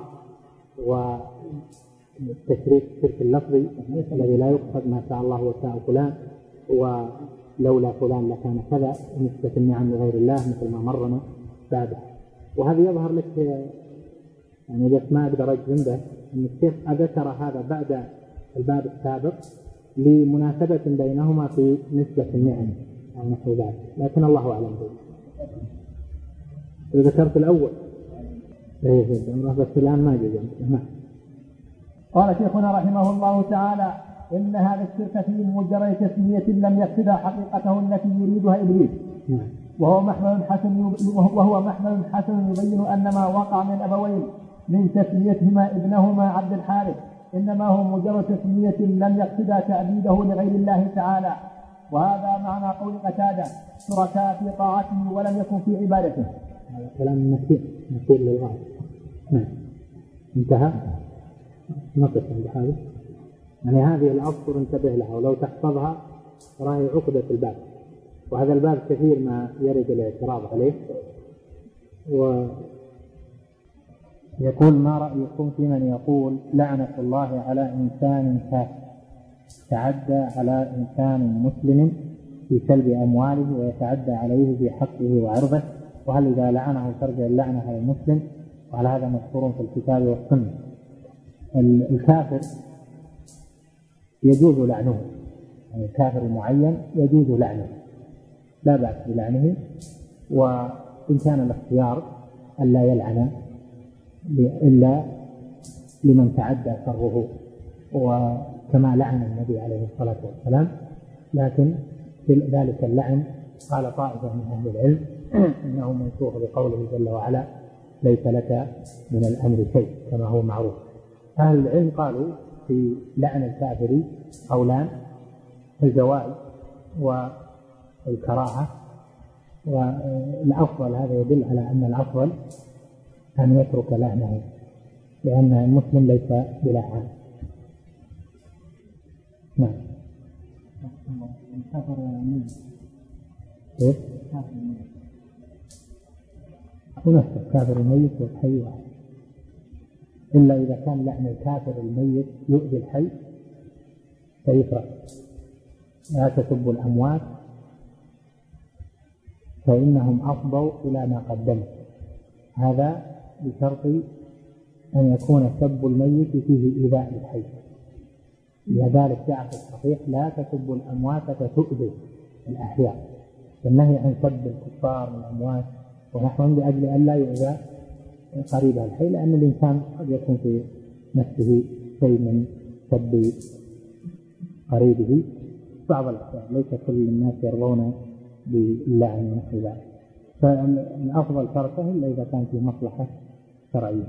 والتشريك الشرك اللفظي الذي لا يقصد ما شاء الله وشاء فلان ولولا فلان لكان كذا، نسبة النعم لغير الله مثل ما مرنا بعده. وهذا يظهر لك يعني بس ما أقدر أجزم به أن الشيخ ذكر هذا بعد الباب السابق لمناسبة بينهما في نسبة النعم أو نحو ذلك، لكن الله أعلم به. ذكرت الأول إيه بس الآن ما جزم. قال شيخنا رحمه الله تعالى إن هذا الشرك في مجرد تسمية لم يقصد حقيقته التي يريدها إبليس. وهو محمل حسن وهو محمل حسن يبين أن ما وقع من الأبوين من تسميتهما ابنهما عبد الحارث إنما هو مجرد تسمية لم يقصد تعبيده لغير الله تعالى. وهذا معنى قول قتادة شركاء في طاعته ولم يكن في عبادته. هذا كلام مسيء مسيء للغاية. نعم انتهى. نقف عند هذا. يعني هذه الأسطر انتبه لها ولو تحفظها راهي عقدة الباب، وهذا الباب كثير ما يرد الاعتراض عليه. ويقول ما رأيكم في من يقول لعنة الله على إنسان كافر تعدى على إنسان مسلم في سلب أمواله ويتعدى عليه في حقه وعرضه، وهل إذا لعنه ترجع اللعنة على المسلم؟ وعلى هذا مذكور في الكتاب والسنة. الكافر يجوز لعنه، يعني الكافر المعين يجوز لعنه لا بأس بلعنه، وإن كان الاختيار ألا يلعن إلا لمن تعدى شره، وكما لعن النبي عليه الصلاة والسلام. لكن في ذلك اللعن قال طائفة من أهل العلم إنه منسوخ بقوله جل وعلا ليس لك من الأمر شيء كما هو معروف. أهل العلم قالوا في لعن الكافر قولان: الجواز والكراهة، والأفضل هذا يدل على أن الأفضل أن يترك لعنه، لأن المسلم ليس بلعان. نعم. الكافر الميت. إيه؟ الكافر الميت. ونفس الكافر الميت والحي واحد، إلا إذا كان لعن الكافر الميت يؤذي الحي فيفرق. لا تسبوا الأموات فإنهم أفضوا إلى ما قدموا، هذا بشرط أن يكون سب الميت فيه إيذاء الحي. لذلك جاء في الصحيح لا تسبوا الأموات فتؤذوا الأحياء، والنهي عن سب الكفار والأموات ونحوهم لأجل أن لا يؤذى قريبها الحي، لأن الإنسان قد يكون في نفسه شيء من سب قريبه بعض الأحيان، ليس كل الناس يرضون باللعن ونحو ذلك، فالأفضل تركه إلا إذا كان في مصلحة شرعية.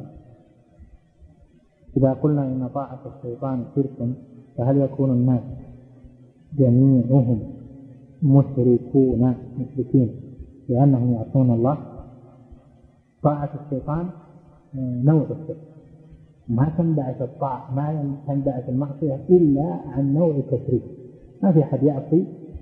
إذا قلنا إن طاعة الشيطان شرك فهل يكون الناس جميعهم مشركون مشركين لأنهم يعصون الله؟ طاعة الشيطان نوع الشرك، ما تنبعث الطاعة ما تنبعث المعصية إلا عن نوع التشريك. ما في أحد يعصي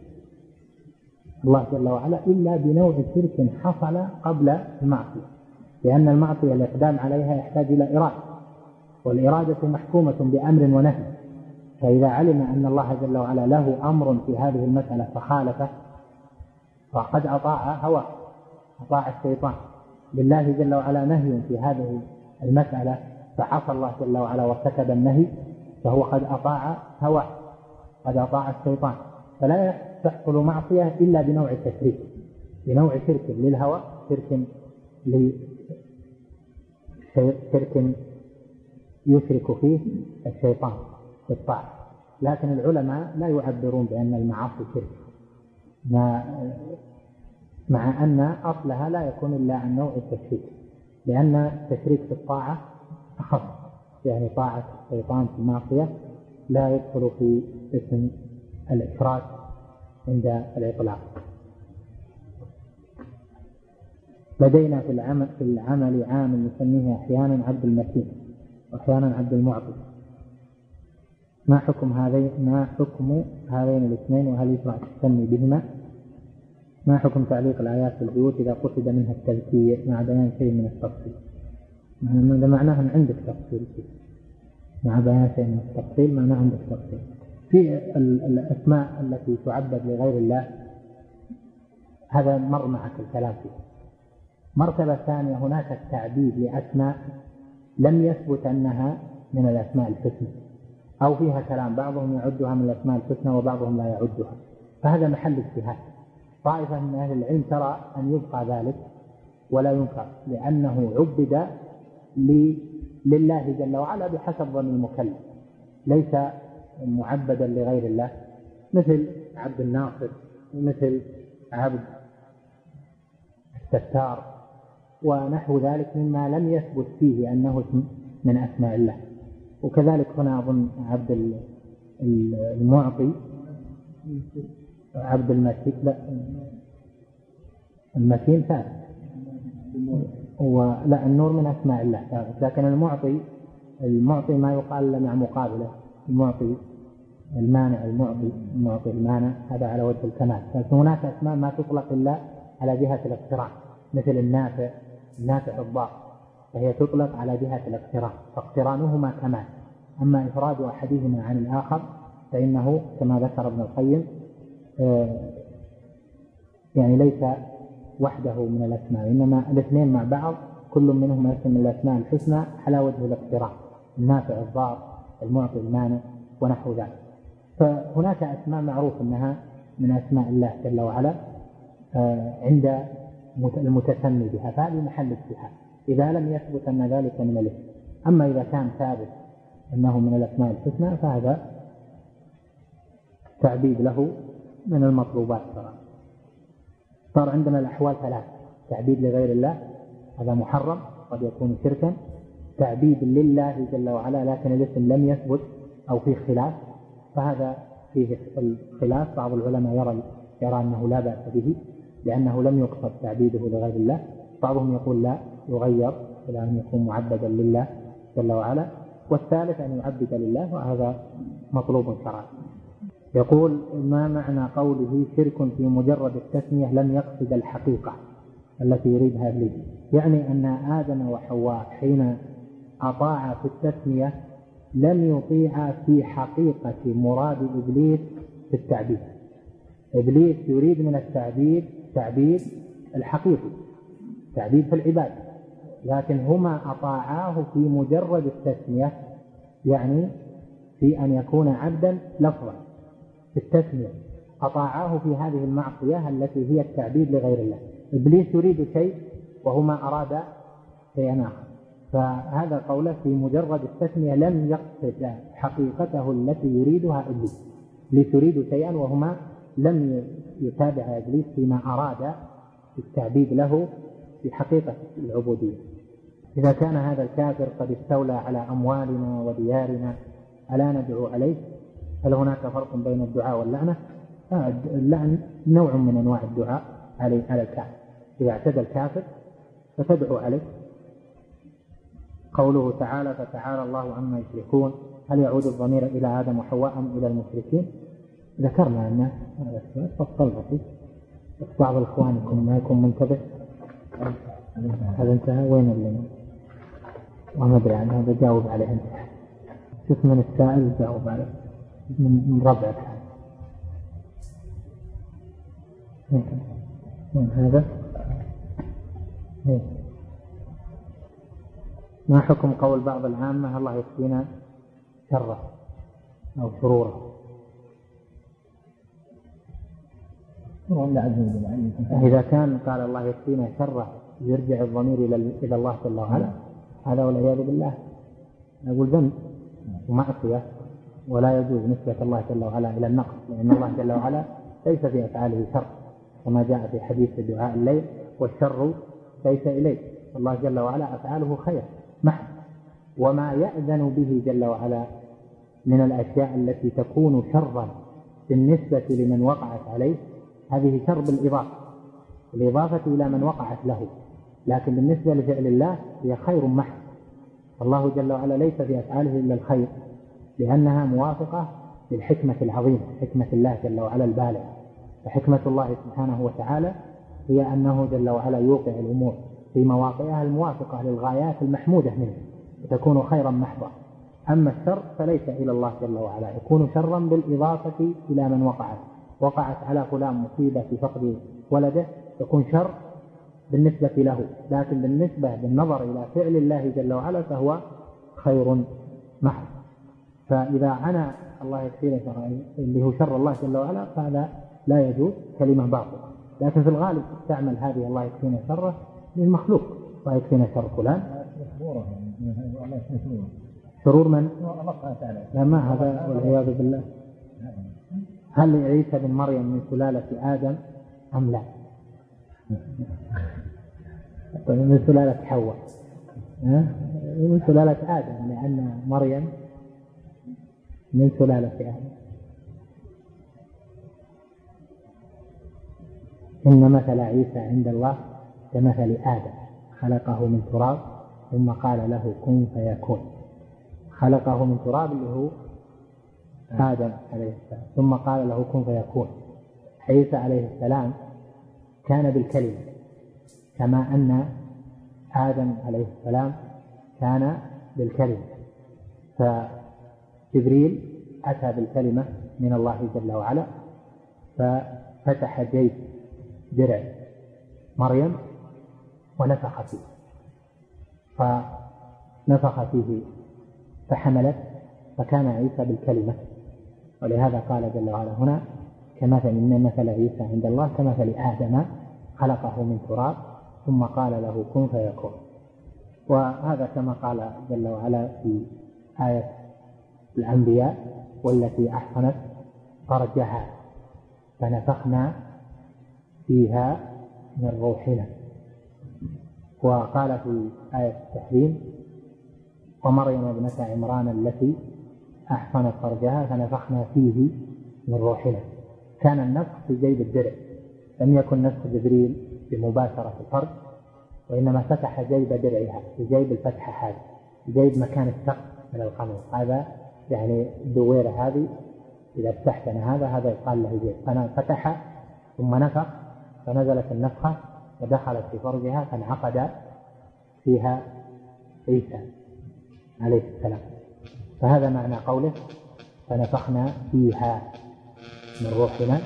الله جل وعلا إلا بنوع شرك حصل قبل المعصية، لأن المعصية الإقدام عليها يحتاج إلى إرادة، والإرادة محكومة بأمر ونهي، فإذا علم أن الله جل وعلا له أمر في هذه المسألة فخالفه فقد أطاع هواه، أطاع الشيطان. لله جل وعلا نهي في هذه المسألة فعصى الله جل وعلا وارتكب النهي، فهو قد أطاع هواه، قد أطاع الشيطان. فلا تحصل معصية إلا بنوع التشريك، بنوع شرك للهوى، شرك شرك يشرك فيه الشيطان في الطاعة. لكن العلماء لا يعبرون بأن المعاصي شرك، مع أن أصلها لا يكون إلا عن نوع التشريك، لأن التشريك في الطاعة أخف، يعني طاعة الشيطان في المعصية لا يدخل في اسم الإشراك عند الإطلاق. لدينا في العمل, في العمل عامل نسميه أحيانا عبد المتين وأحيانا عبد المعطي، ما حكم هذين ما حكم هذين الاثنين وهل يشرع التسمي بهما؟ ما حكم تعليق الآيات في البيوت إذا قصد منها التذكير مع بيان شيء من التفصيل؟ هذا معناه أن عندك تفصيل مع بيان شيء من التفصيل، معناه عندك تفصيل. في الأسماء التي تعبد لغير الله هذا مر معك الكلام فيه. مرتبة ثانية هناك التعبيد لأسماء لم يثبت أنها من الأسماء الحسنى أو فيها كلام، بعضهم يعدها من الأسماء الحسنى وبعضهم لا يعدها، فهذا محل اجتهاد. طائفة من أهل العلم ترى أن يبقى ذلك ولا ينكر، لأنه عبد لله جل وعلا بحسب ظن المكلف، ليس معبدا لغير الله، مثل عبد الناصر، مثل عبد ستار ونحو ذلك مما لم يثبت فيه أنه اسم من أسماء الله. وكذلك هنا أظن عبد المعطي عبد المتين، لا المتين ثابت، ولا النور من أسماء الله ثابت، لكن المعطي المعطي ما يقال مع مقابله، المعطي المانع المعطي المعطي المانع، هذا على وجه الكمال. فهناك أسماء ما تطلق إلا على جهة الاقتران، مثل النافع النافع الضار، فهي تطلق على جهة الاقتران، فاقترانهما كمال. أما إفراد أحدهما عن الآخر فإنه كما ذكر ابن القيم يعني ليس وحده من الأسماء، إنما الاثنين مع بعض كل منهم اسم من الأسماء الحسنى على وجه الاقتران، النافع الضار المعطي المانع ونحو ذلك. فهناك أسماء معروف أنها من أسماء الله جل وعلا عند المتسمي بها، فهذه محل اجتهاد إذا لم يثبت أن ذلك من الاسم. أما إذا كان ثابت أنه من الأسماء الحسنى فهذا تعبيد له من المطلوبات. صار عندنا الأحوال ثلاث: تعبيد لغير الله هذا محرم قد يكون شركا، تعبيد لله جل وعلا لكن الاسم لم يثبت أو فيه خلاف، فهذا فيه الخلاف. بعض العلماء يرى يرى أنه لا بأس به لأنه لم يقصد تعبيده لغير الله، بعضهم يقول لا يغير إلى أن يكون معبدا لله جل وعلا، والثالث أن يعبد لله، وهذا مطلوب شرعا. يقول: ما معنى قوله شرك في مجرد التسمية لم يقصد الحقيقة التي يريدها إبليس؟ يعني أن آدم وحواء حين أطاع في التسمية لم يطيع في حقيقة مراد إبليس في التعبيد. إبليس يريد من التعبيد تعبيد الحقيقي، تعبيد في العبادة، لكن هما أطاعاه في مجرد التسمية، يعني في أن يكون عبدا لفظا في التسمية، أطاعاه في هذه المعصية التي هي التعبيد لغير الله. إبليس يريد شيء وهما أراد شيئا آخر، فهذا قوله في مجرد التسمية لم يقصد حقيقته التي يريدها إبليس. إبليس يريد شيئا وهما لم يتابع إبليس فيما أراد التعبيد له في حقيقة العبودية. إذا كان هذا الكافر قد استولى على أموالنا وديارنا ألا ندعو عليه؟ هل هناك فرق بين الدعاء واللعنة؟ اللعن نوع من أنواع الدعاء على الكافر، إذا اعتدى الكافر فتدعو عليه. قوله تعالى: فتعالى الله عما يشركون، هل يعود الضمير إلى آدم وحواء أم إلى المشركين؟ ذكرنا أن هذا فصل بسيط، بعض الإخوان يكون ما يكون منتبه. هذا انتهى. وين اللي ما أدري عنه؟ هذا جاوب عليه أنت. شوف من السائل جاوب عليه من ربعك. من هذا إيه. ما حكم قول بعض العامة الله يكفينا شره أو شروره؟ إذا كان قال الله يكفينا شره يرجع الضمير إلى الله جل وعلا، هذا والعياذ بالله نقول ذنب ومعصية، ولا يجوز نسبة الله جل وعلا إلى النقص، لأن الله جل وعلا ليس في أفعاله شر، كما جاء في حديث دعاء الليل: والشر ليس إليه. الله جل وعلا أفعاله خير محض، وما يأذن به جل وعلا من الأشياء التي تكون شرا بالنسبة لمن وقعت عليه هذه شر بالإضافة الإضافة إلى من وقعت له، لكن بالنسبة لفعل الله هي خير محض. الله جل وعلا ليس في أفعاله إلا الخير، لأنها موافقة للحكمة العظيمة، حكمة الله جل وعلا البالغة. فحكمة الله سبحانه وتعالى هي أنه جل وعلا يوقع الأمور في مواقعها الموافقة للغايات المحمودة منه، وتكون خيرا محضا. أما الشر فليس إلى الله جل وعلا، يكون شرا بالإضافة إلى من وقعت وقعت على فلان مصيبة في فقد ولده، يكون شر بالنسبة له، لكن بالنسبة بالنظر إلى فعل الله جل وعلا فهو خير محض. فإذا عنا الله يكفينا اللي هو شر الله جل وعلا فهذا لا يجوز، كلمة باطلة. لكن في الغالب تستعمل هذه الله يكفينا شره للمخلوق، الله يكفينا شر فلان. شرور من؟ لا، ما هذا والعياذ بالله. هل عيسى بن مريم من سلالة آدم أم لا؟ من سلالة حواء من سلالة آدم، لأن مريم من سلالة آدم. إن مثل عيسى عند الله كمثل آدم خلقه من تراب ثم قال له كن فيكون. خلقه من تراب اللي هو آدم عليه السلام، ثم قال له كن فيكون. عيسى عليه السلام كان بالكلمة، كما أن آدم عليه السلام كان بالكلمة. فجبريل أتى بالكلمة من الله جل وعلا، ففتح جيب درع مريم ونفخ فيه، فنفخ فيه فحملت، فكان عيسى بالكلمة. ولهذا قال جل وعلا هنا كمثل إن مثل عيسى عند الله كمثل آدم خلقه من تراب ثم قال له كن فيكون. وهذا كما قال جل وعلا في آية الأنبياء والتي أحصنت فرجها فنفخنا فيها من روحنا. وقال في آية التحريم ومريم ابنة عمران التي أحصنت فرجها فنفخنا فيه من روحنا. كان النفخ في جيب الدرع، لم يكن نفخ جبريل بمباشرة الفرج، وإنما فتح جيب درعها في جيب الفتحة هذه، جيب مكان السقف من القميص هذا، يعني الدويرة هذه إذا فتحتنا هذا هذا يقال له جيب. فأنا فتح ثم نفخ فنزلت النفخة ودخلت في فرجها فانعقد فيها عيسى عليه السلام. فهذا معنى قوله فنفخنا فيها من روحنا،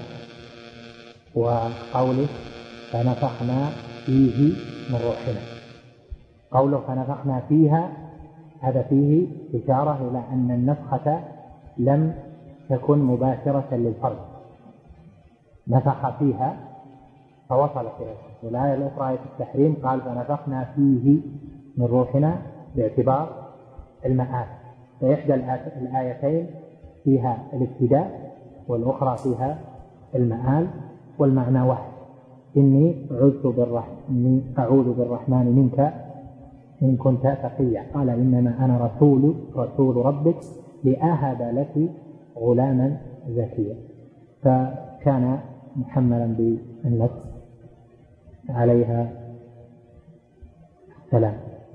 وقوله فنفخنا فيه من روحنا. قوله فنفخنا فيها هذا فيه إشارة إلى أن النفخة لم تكن مباشرة للفرج، نفخ فيها فوصلت إليه. والآية الأخرى آية التحريم قال فنفخنا فيه من روحنا باعتبار المآل، فإحدى الآيتين فيها الابتداء والأخرى فيها المآل، والمعنى واحد. إني أعوذ بالرحمن إني أعوذ بالرحمن منك إن كنت تقيا. قال إنما أنا رسول رسول ربك لأهب لك غلاما زكيا. فكان محملا بالنفس عليها السلام،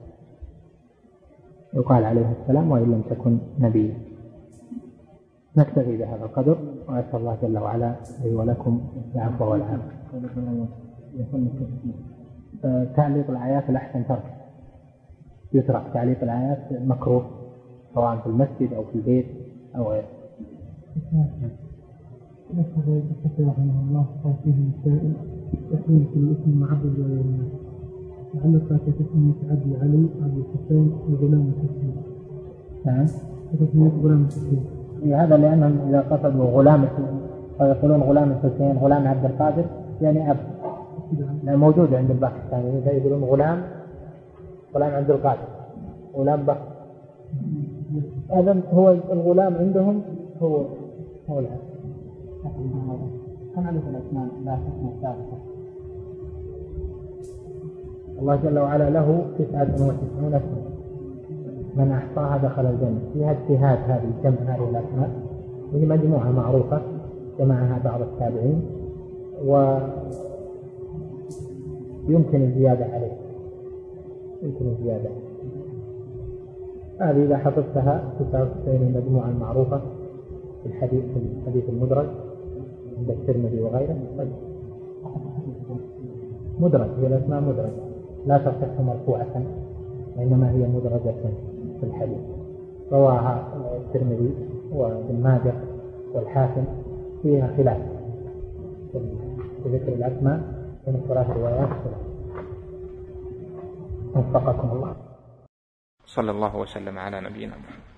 يقال عليه السلام وإن لم تكن نبيا. نكتفي بهذا القدر، وأسأل الله جل وعلا لي ولكم العفو والعافية. تعليق الآيات الأحسن ترك، يترك تعليق الآيات مكروه سواء في المسجد أو في البيت أو غيره. ذكر الحسن رحمه الله قال فيه مسائل يكون في الاسم معبد والناس لعل فاتتكم متعدي علي أبو الحسين وغلام الحسين. نعم. فتسمية غلام الحسين. هذا لأنهم إذا قصدوا غلام فيقولون غلام الحسين غلام عبد القادر يعني أب، لا موجود عند الباكستانيين فيقولون غلام غلام عبد القادر غلام بكر. هذا هو الغلام عندهم هو هو العبد. كم عدد الأسماء لا حكم ثابتة؟ الله جل وعلا له تسعة وتسعون اسما، من أحصاها دخل الجنة. فيها اجتهاد هذه جمع هذه الأسماء، وهي مجموعة معروفة جمعها بعض التابعين، ويمكن الزيادة عليه يمكن الزيادة هذه إذا حفظتها تسعة وتسعين المجموعة المعروفة في الحديث في الحديث المدرج عند الترمذي وغيره. مدرج هي الأسماء مدرج لا تصح مرفوعة، وإنما هي مدرجة في الحديث. رواها الترمذي وابن ماجه والحاكم، فيها خلاف في ذكر الأسماء من ثلاث روايات خلاف. وفقكم الله. صلى الله وسلم على نبينا محمد.